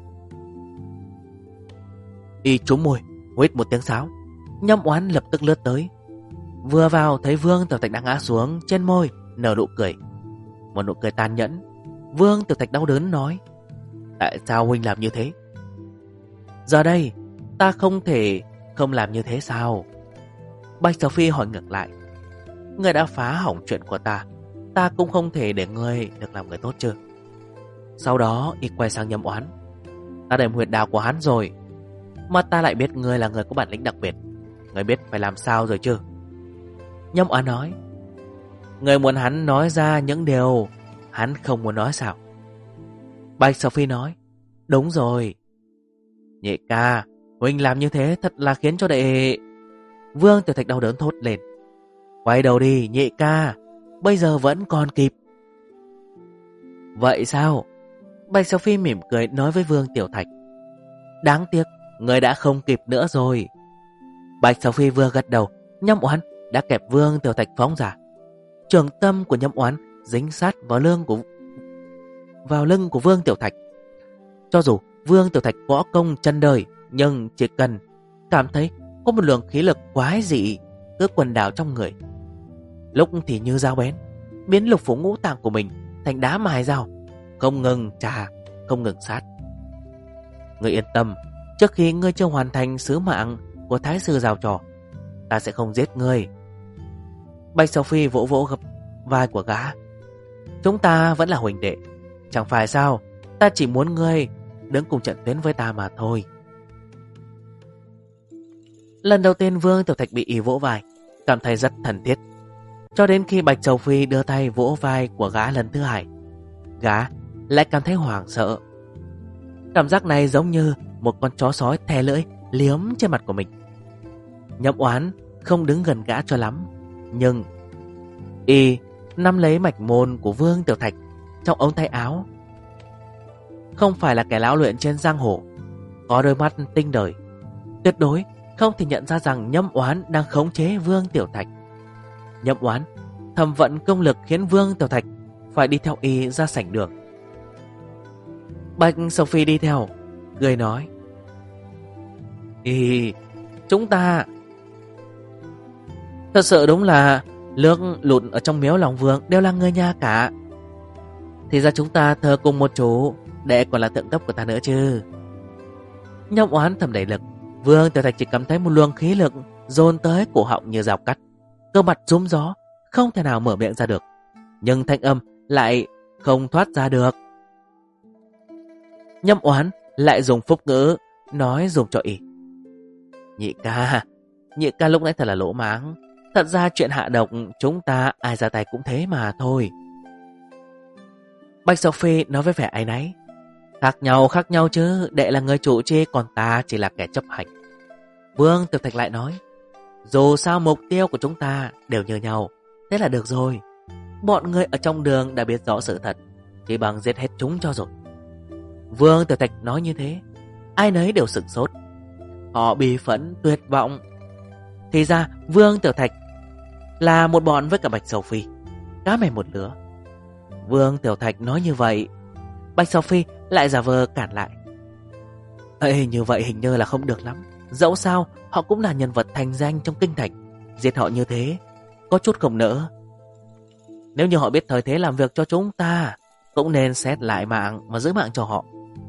Y trúng môi, huýt một tiếng sáo. Nhâm Oán lập tức lướt tới. Vừa vào thấy Vương Tiểu Thạch đang ngã xuống, trên môi nở nụ cười, một nụ cười tàn nhẫn. Vương Tiểu Thạch đau đớn nói. Tại sao huynh làm như thế? Giờ đây ta không thể không làm như thế sao? Bạch Sầu Phi hỏi ngược lại. Ngươi đã phá hỏng chuyện của ta, ta cũng không thể để ngươi được làm người tốt chứ. Sau đó y quay sang Nhâm Oán. Ta đệm huyệt đạo của hắn rồi, mà ta lại biết ngươi là người có bản lĩnh đặc biệt. Ngươi biết phải làm sao rồi chứ? Nhâm Oán nói. Ngươi muốn hắn nói ra những điều hắn không muốn nói sao? Bạch Sầu Phi nói. Đúng rồi. Nhị ca, huynh làm như thế thật là khiến cho đệ... Vương Tiểu Thạch đau đớn thốt lên. Quay đầu đi nhị ca, bây giờ vẫn còn kịp. Vậy sao? Bạch Sầu Phi mỉm cười nói với Vương Tiểu Thạch. Đáng tiếc, người đã không kịp nữa rồi. Bạch Sầu Phi vừa gật đầu, Nhâm Oán đã kẹp Vương Tiểu Thạch phóng ra. Trường tâm của Nhâm Oán dính sát vào lưng của Vương Tiểu Thạch. Cho dù Vương Tiểu Thạch võ công chân đời, nhưng chỉ cần cảm thấy có một luồng khí lực quái dị cứ quần đảo trong người, lúc thì như dao bén, biến lục phủ ngũ tạng của mình thành đá mài dao, không ngừng chà, không ngừng sát. Ngươi yên tâm, trước khi ngươi chưa hoàn thành sứ mạng của Thái sư giao trò, ta sẽ không giết ngươi. Bạch Sầu Phi vỗ vỗ gập vai của gã. Chúng ta vẫn là huynh đệ, chẳng phải sao? Ta chỉ muốn ngươi đứng cùng trận tuyến với ta mà thôi. Lần đầu tiên Vương Tiểu Thạch bị y vỗ vai, cảm thấy rất thân thiết. Cho đến khi Bạch Sầu Phi đưa tay vỗ vai của gã lần thứ hai, gã lại cảm thấy hoảng sợ. Cảm giác này giống như một con chó sói thè lưỡi liếm trên mặt của mình. Nhâm Oán không đứng gần gã cho lắm, nhưng y nắm lấy mạch môn của Vương Tiểu Thạch trong ống tay áo. Không phải là kẻ lão luyện trên giang hồ, có đôi mắt tinh đời, tuyệt đối không thể nhận ra rằng Nhâm Oán đang khống chế Vương Tiểu Thạch. Nhâm Oán thầm vận công lực khiến Vương Tiểu Thạch phải đi theo y ra sảnh đường. Bạch Sầu Phi đi theo, cười nói: chúng ta thật sự đúng là nước lụt ở trong miếu Long Vương đều là người nhà cả. Thì ra chúng ta thờ cùng một chỗ, đệ còn là thượng cấp của ta nữa chứ. Nhâm Oán thầm đẩy lực, Vương Tiểu Thạch chỉ cảm thấy một luồng khí lực dồn tới cổ họng như dao cắt, cơ mặt rúm gió, không thể nào mở miệng ra được, nhưng thanh âm lại không thoát ra được. Nhâm Oán lại dùng phúc ngữ nói dùng cho y: Nhị ca lúc nãy thật là lỗ mãng. Thật ra chuyện hạ độc chúng ta ai ra tay cũng thế mà thôi. Bạch Sầu Phi nói với vẻ áy náy: Khác nhau chứ, đệ là người chủ chi, còn ta chỉ là kẻ chấp hành. Vương Tiểu Thạch lại nói: Dù sao mục tiêu của chúng ta đều như nhau, thế là được rồi. Bọn người ở trong đường đã biết rõ sự thật, chỉ bằng giết hết chúng cho rồi. Vương Tiểu Thạch nói như thế, ai nấy đều sửng sốt. Họ bi phẫn tuyệt vọng. Thì ra Vương Tiểu Thạch là một bọn với cả Bạch Sầu Phi, cá mè một lứa. Vương Tiểu Thạch nói như vậy, Bạch Sầu Phi lại giả vờ cản lại: như vậy hình như là không được lắm. Dẫu sao họ cũng là nhân vật thành danh trong kinh thành, giết họ như thế có chút không nỡ. Nếu như họ biết thời thế làm việc cho chúng ta, cũng nên xét lại mạng mà giữ mạng cho họ.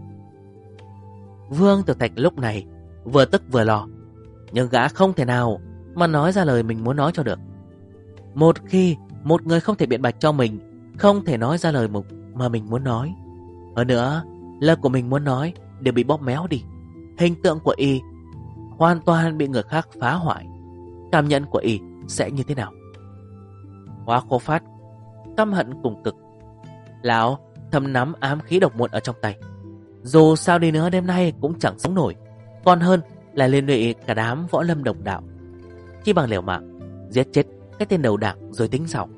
Vương Tiểu Thạch lúc này vừa tức vừa lo, nhưng gã không thể nào mà nói ra lời mình muốn nói cho được. Một khi một người không thể biện bạch cho mình, không thể nói ra lời mà mình muốn nói, hơn nữa lời của mình muốn nói đều bị bóp méo đi, hình tượng của y hoàn toàn bị người khác phá hoại, cảm nhận của y sẽ như thế nào? Hóa Khô Phát căm hận cùng cực. Lão thầm nắm ám khí độc muộn ở trong tay, dù sao đi nữa đêm nay cũng chẳng sống nổi, còn hơn là liên lụy cả đám võ lâm đồng đạo. Chỉ bằng liều mạng giết chết cái tên đầu đảng rồi tính sau.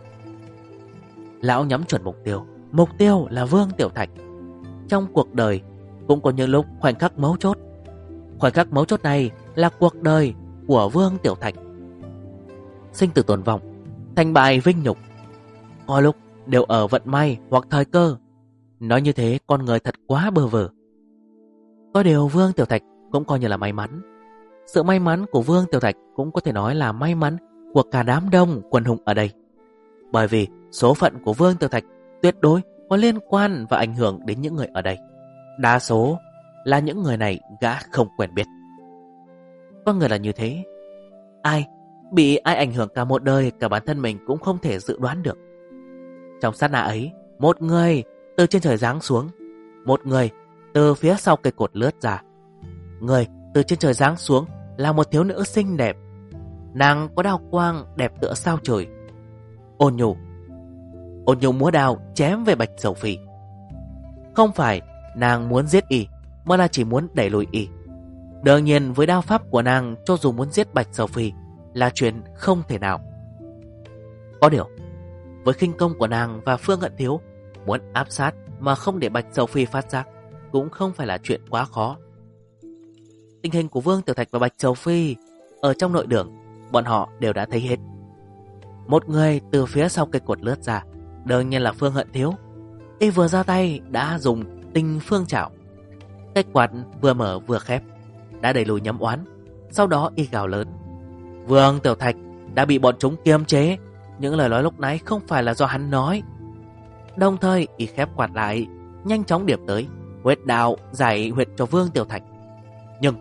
Lão nhắm chuẩn mục tiêu là Vương Tiểu Thạch. Trong cuộc đời cũng có những lúc khoảnh khắc mấu chốt. Khoảnh khắc mấu chốt này là cuộc đời của Vương Tiểu Thạch. Sinh tử tồn vong, thành bại vinh nhục, có lúc đều ở vận may hoặc thời cơ. Nói như thế con người thật quá bơ vơ. Có điều Vương Tiểu Thạch cũng coi như là may mắn. Sự may mắn của Vương Tiểu Thạch cũng có thể nói là may mắn của cả đám đông quần hùng ở đây. Bởi vì số phận của Vương Tiểu Thạch tuyệt đối có liên quan và ảnh hưởng đến những người ở đây. Đa số là những người này gã không quen biết. Có người là như thế, bị ai ảnh hưởng cả một đời, cả bản thân mình cũng không thể dự đoán được. Trong sát na ấy, một người từ trên trời giáng xuống, một người từ phía sau cây cột lướt ra. Người từ trên trời giáng xuống là một thiếu nữ xinh đẹp. Nàng có đao quang đẹp tựa sao trời. Ôn nhu múa đao chém về Bạch Sầu Phi. Không phải nàng muốn giết y, mà là chỉ muốn đẩy lùi y. Đương nhiên với đao pháp của nàng, cho dù muốn giết Bạch Sầu Phi là chuyện không thể nào. Có điều với khinh công của nàng và Phương Hận Thiếu Muốn áp sát mà không để Bạch Sầu Phi phát giác cũng không phải là chuyện quá khó. Tình hình của Vương Tiểu Thạch và Bạch Sầu Phi ở trong nội đường, bọn họ đều đã thấy hết. Một người từ phía sau cây cột lướt ra, đương nhiên là Phương Hận Thiếu. Y vừa ra tay đã dùng Tinh Phương Chảo. Cái quạt vừa mở vừa khép, đã đẩy lùi Nhâm Oán. Sau đó y gào lớn: Vương Tiểu Thạch đã bị bọn chúng kiềm chế, những lời nói lúc nãy không phải là do hắn nói. Đồng thời y khép quạt lại, nhanh chóng điểm tới huyệt đạo giải huyệt cho Vương Tiểu Thạch. Nhưng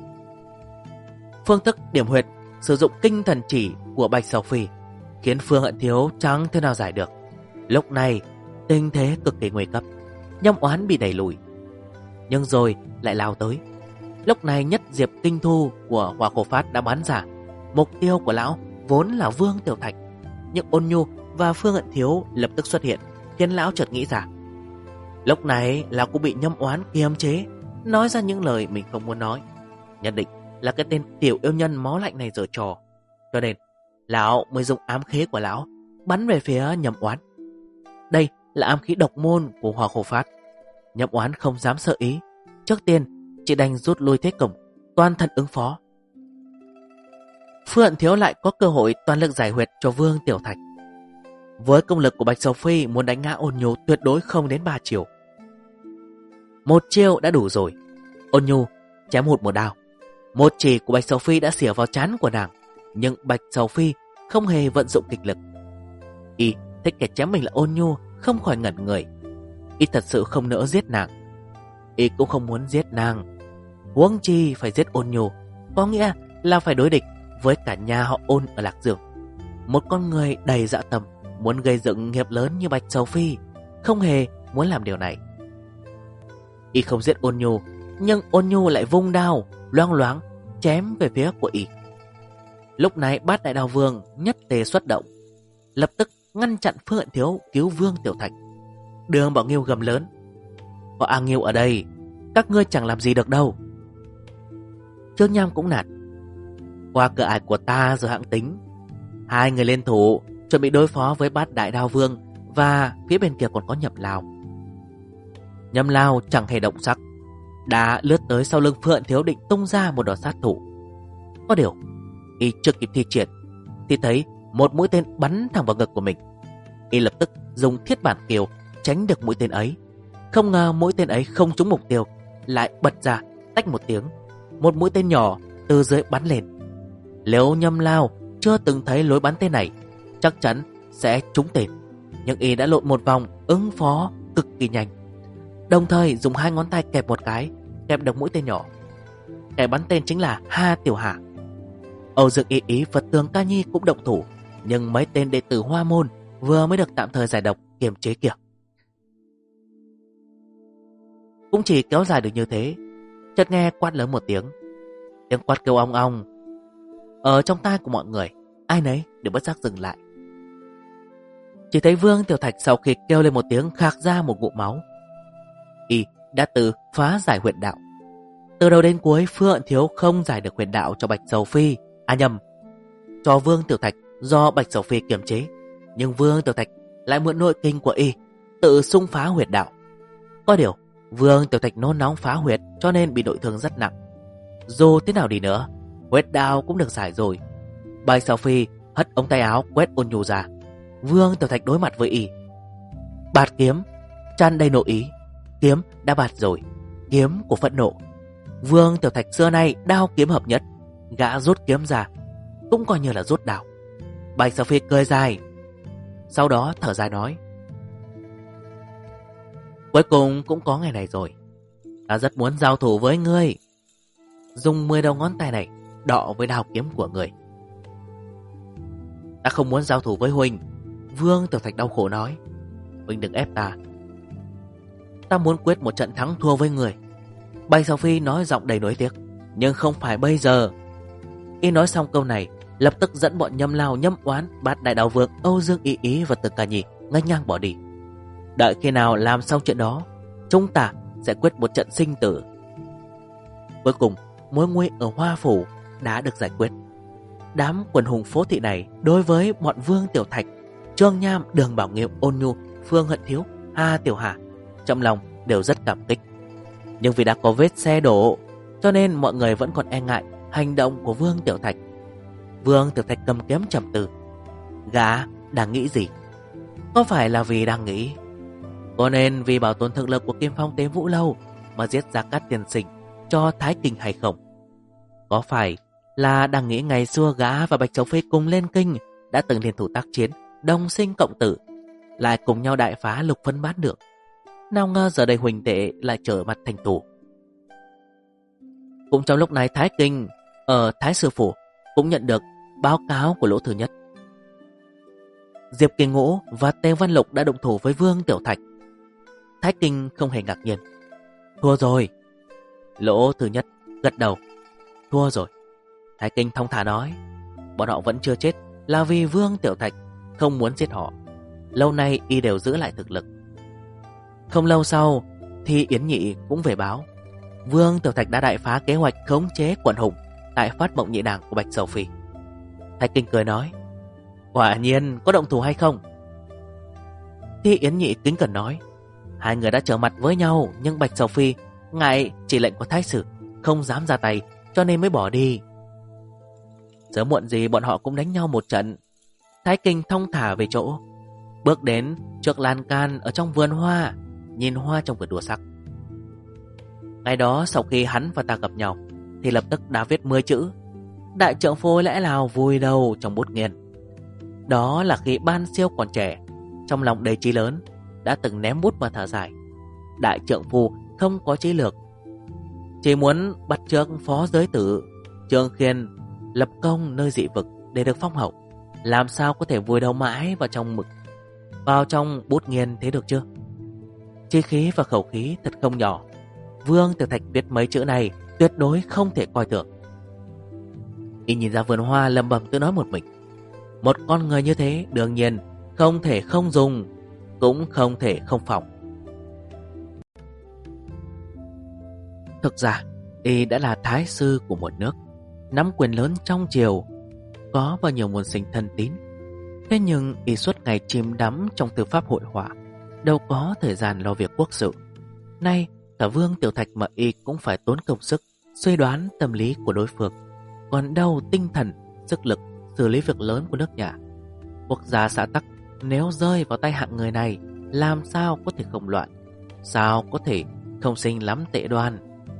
phương thức điểm huyệt sử dụng kinh thần chỉ của Bạch Sầu Phi khiến Phương Hận Thiếu chẳng thế nào giải được. Lúc này tình thế cực kỳ nguy cấp, Nhâm Oán bị đẩy lùi, nhưng rồi lại lao tới. Lúc này nhất diệp kinh thu của Hỏa Khổ Phát đã bắn ra. Mục tiêu của lão vốn là Vương Tiểu Thạch, nhưng Ôn Nhu và Phương Hận Thiếu lập tức xuất hiện, khiến lão chợt nghĩ ra. Lúc này lão cũng bị Nhâm Oán kiềm chế, nói ra những lời mình không muốn nói. Nhận định là cái tên tiểu yêu nhân máu lạnh này giở trò, cho nên lão mới dùng ám khí của lão bắn về phía Nhâm Oán. Đây là ám khí độc môn của Hỏa Khổ Phát. Nhâm Oán không dám sợ ý, trước tiên chỉ đành rút lui thế công, toàn thân ứng phó. Phương Hận Thiếu lại có cơ hội toàn lực giải huyệt cho Vương Tiểu Thạch. Với công lực của Bạch Sầu Phi, muốn đánh ngã Ôn Nhu tuyệt đối không đến 3 chiều. Một chiêu đã đủ rồi. Ôn Nhu chém hụt một đao. Một chỉ của Bạch Sầu Phi đã xỉa vào trán của nàng, nhưng Bạch Sầu Phi không hề vận dụng kịch lực. Y thích kẻ chém mình là Ôn Nhu, không khỏi ngẩn người. Y thật sự không nỡ giết nàng. Y cũng không muốn giết nàng, huống chi phải giết Ôn Nhu, có nghĩa là phải đối địch với cả nhà họ Ôn ở Lạc Dương. Một con người đầy dã tâm, muốn gây dựng nghiệp lớn như Bạch Sầu Phi, không hề muốn làm điều này. Y không giết Ôn Nhu, nhưng Ôn Nhu lại vung đao loang loáng chém về phía của Y. Lúc này Bát Đại Đao Vương nhất tề xuất động, lập tức ngăn chặn Phương Hận Thiếu cứu Vương Tiểu Thạch. Đường Bảo Nghiêu gầm lớn: Có A Nghiêu ở đây, các ngươi chẳng làm gì được đâu. Trương Nham cũng nạt: Qua cửa ải của ta rồi hạng tính. Hai người lên thủ, chuẩn bị đối phó với Bát Đại Đao Vương, và phía bên kia còn có Nhậm Lao. Nhậm Lao chẳng hề động sắc, đã lướt tới sau lưng Phương Hận Thiếu định tung ra một đòn sát thủ. Có điều Y chưa kịp thi triển thì thấy một mũi tên bắn thẳng vào ngực của mình. Y lập tức dùng thiết bản kiều tránh được mũi tên ấy. Không ngờ mũi tên ấy không trúng mục tiêu, lại bật ra tách một tiếng, một mũi tên nhỏ từ dưới bắn lên. Nếu Nhâm Lao chưa từng thấy lối bắn tên này, chắc chắn sẽ trúng tên, nhưng Y đã lộn một vòng ứng phó cực kỳ nhanh, đồng thời dùng hai ngón tay kẹp một cái, kẹp được mũi tên nhỏ. Kẻ bắn tên chính là Ha Tiểu Hà. Âu Dương Y Ý và Tường Ca Nhi cũng động thủ, nhưng mấy tên đệ tử Hoa Môn vừa mới được tạm thời giải độc kiềm chế kia cũng chỉ kéo dài được như thế. Chợt nghe quát lớn một tiếng quát kêu ong ong ở trong tai của mọi người, ai nấy đều bất giác dừng lại. Chỉ thấy Vương Tiểu Thạch sau khi kêu lên một tiếng khạc ra một ngụm máu. Y đã tự phá giải huyệt đạo. Từ đầu đến cuối Phương Hận Thiếu không giải được huyệt đạo cho Bạch Sầu Phi, cho Vương Tiểu Thạch do Bạch Sầu Phi kiềm chế, nhưng Vương Tiểu Thạch lại mượn nội kinh của Y tự xung phá huyệt đạo. Có điều Vương Tiểu Thạch nôn nóng phá huyệt, cho nên bị nội thương rất nặng. Dù thế nào đi nữa, huyệt đạo cũng được giải rồi. Bạch Sầu Phi hất ống tay áo quét Ôn Nhu ra. Vương Tiểu Thạch đối mặt với Y, bạt kiếm tràn đầy nội ý. Kiếm đã bạt rồi, kiếm của phẫn nộ. Vương Tiểu Thạch xưa nay đao kiếm hợp nhất, gã rút kiếm ra cũng coi như là rút đao. Bạch Sầu Phi cười dài, sau đó thở dài nói: Cuối cùng cũng có ngày này rồi. Ta rất muốn giao thủ với ngươi, dùng 10 đầu ngón tay này đọ với đao kiếm của ngươi. Ta không muốn giao thủ với huynh. Vương Tiểu Thạch đau khổ nói: Huynh đừng ép ta. Ta muốn quyết một trận thắng thua với người. Bạch Sầu Phi nói giọng đầy nuối tiếc: Nhưng không phải bây giờ. Y nói xong câu này, lập tức dẫn bọn Nhâm Lao, Nhâm Oán, Bát Đại Đao Vương, Âu Dương Y Ý và Tường Ca Nhi nghênh ngang bỏ đi. Đợi khi nào làm xong chuyện đó, chúng ta sẽ quyết một trận sinh tử. Cuối cùng mối nguy ở Hoa Phủ đã được giải quyết. Đám quần hùng phố thị này đối với bọn Vương Tiểu Thạch, Trương Nham, Đường Bảo Nghiêu, Ôn Nhu, Phương Hận Thiếu, Tiểu Hà trong lòng đều rất cảm kích. Nhưng vì đã có vết xe đổ, cho nên mọi người vẫn còn e ngại hành động của Vương Tiểu Thạch. Vương Tiểu Thạch cầm kiếm trầm tư. Gã đang nghĩ gì? Có phải là vì đang nghĩ có nên vì bảo tồn thực lực của Kim Phong Tế Vũ Lâu mà giết Gia Cát Tiên Sinh cho Thái Kinh hay không? Có phải là đang nghĩ ngày xưa gã và Bạch Châu Phi cùng lên kinh đã từng liên thủ tác chiến, đồng sinh cộng tử, lại cùng nhau đại phá Lục Phân Bát Đường? Nào ngờ giờ đây huỳnh đệ lại trở mặt thành thù. Cũng trong lúc này, Thái Kinh ở Thái Sư Phủ cũng nhận được báo cáo của Lỗ Thứ Nhất. Diệp Kỳ Ngũ và Tề Văn Lục đã động thủ với Vương Tiểu Thạch. Thái Kinh không hề ngạc nhiên. Thua rồi. Lỗ Thứ Nhất gật đầu. Thua rồi. Thái Kinh thong thả nói, bọn họ vẫn chưa chết là vì Vương Tiểu Thạch không muốn giết họ. Lâu nay y đều giữ lại thực lực. Không lâu sau thì Yến Nhị cũng về báo, Vương Tiểu Thạch đã đại phá kế hoạch khống chế quận Hùng tại Phát Mộng Nhị Đảng của Bạch Sầu Phi. Thái Kinh cười nói, quả nhiên có động thủ hay không? Thì Yến Nhị kính cẩn nói, hai người đã trở mặt với nhau, nhưng Bạch Sầu Phi ngại chỉ lệnh của Thái Sử, không dám ra tay, cho nên mới bỏ đi. Sớm muộn gì bọn họ cũng đánh nhau một trận. Thái Kinh thong thả về chỗ, bước đến trước lan can ở trong vườn hoa, nhìn hoa trong vườn đua sắc. Ngày đó sau khi hắn và ta gặp nhau thì lập tức đã viết 10 chữ: đại trượng phu lẽ nào vùi đầu trong bút nghiền. Đó là khi Ban Siêu còn trẻ, trong lòng đầy chí lớn, đã từng ném bút và thở dài. Đại trượng phu không có chiến lược, chỉ muốn bắt chước phó giới tử Trương Khiên lập công nơi dị vực để được phong hậu, làm sao có thể vùi đầu mãi vào trong bút nghiền thế được chứ? Chi khí và khẩu khí thật không nhỏ. Vương Tiểu Thạch viết mấy chữ này tuyệt đối không thể coi thường. Y nhìn ra vườn hoa lẩm bẩm tự nói một mình, một con người như thế đương nhiên không thể không dùng, cũng không thể không phòng. Thực ra y đã là thái sư của một nước, nắm quyền lớn trong triều, có bao nhiêu môn sinh thân tín. Thế nhưng y suốt ngày chìm đắm trong tư pháp hội họa, đâu có thời gian lo việc quốc sự. Nay cả Vương Tiểu Thạch mà y cũng phải tốn công sức suy đoán tâm lý của đối phương, còn đâu tinh thần, sức lực xử lý việc lớn của nước nhà. Quốc gia xã tắc nếu rơi vào tay hạng người này, làm sao có thể không loạn, sao có thể không sinh lắm tệ đoan.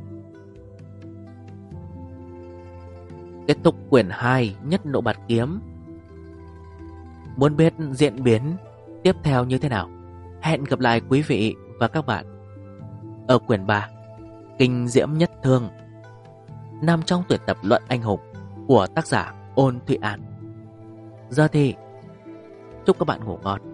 Kết thúc quyển 2 Nhất Nộ Bạt Kiếm. Muốn biết diễn biến tiếp theo như thế nào, hẹn gặp lại quý vị và các bạn ở quyển 3 Kinh Diễm Nhất Thương, nằm trong tuyển tập Luận Anh Hùng của tác giả Ôn Thụy An. Giờ thì chúc các bạn ngủ ngon.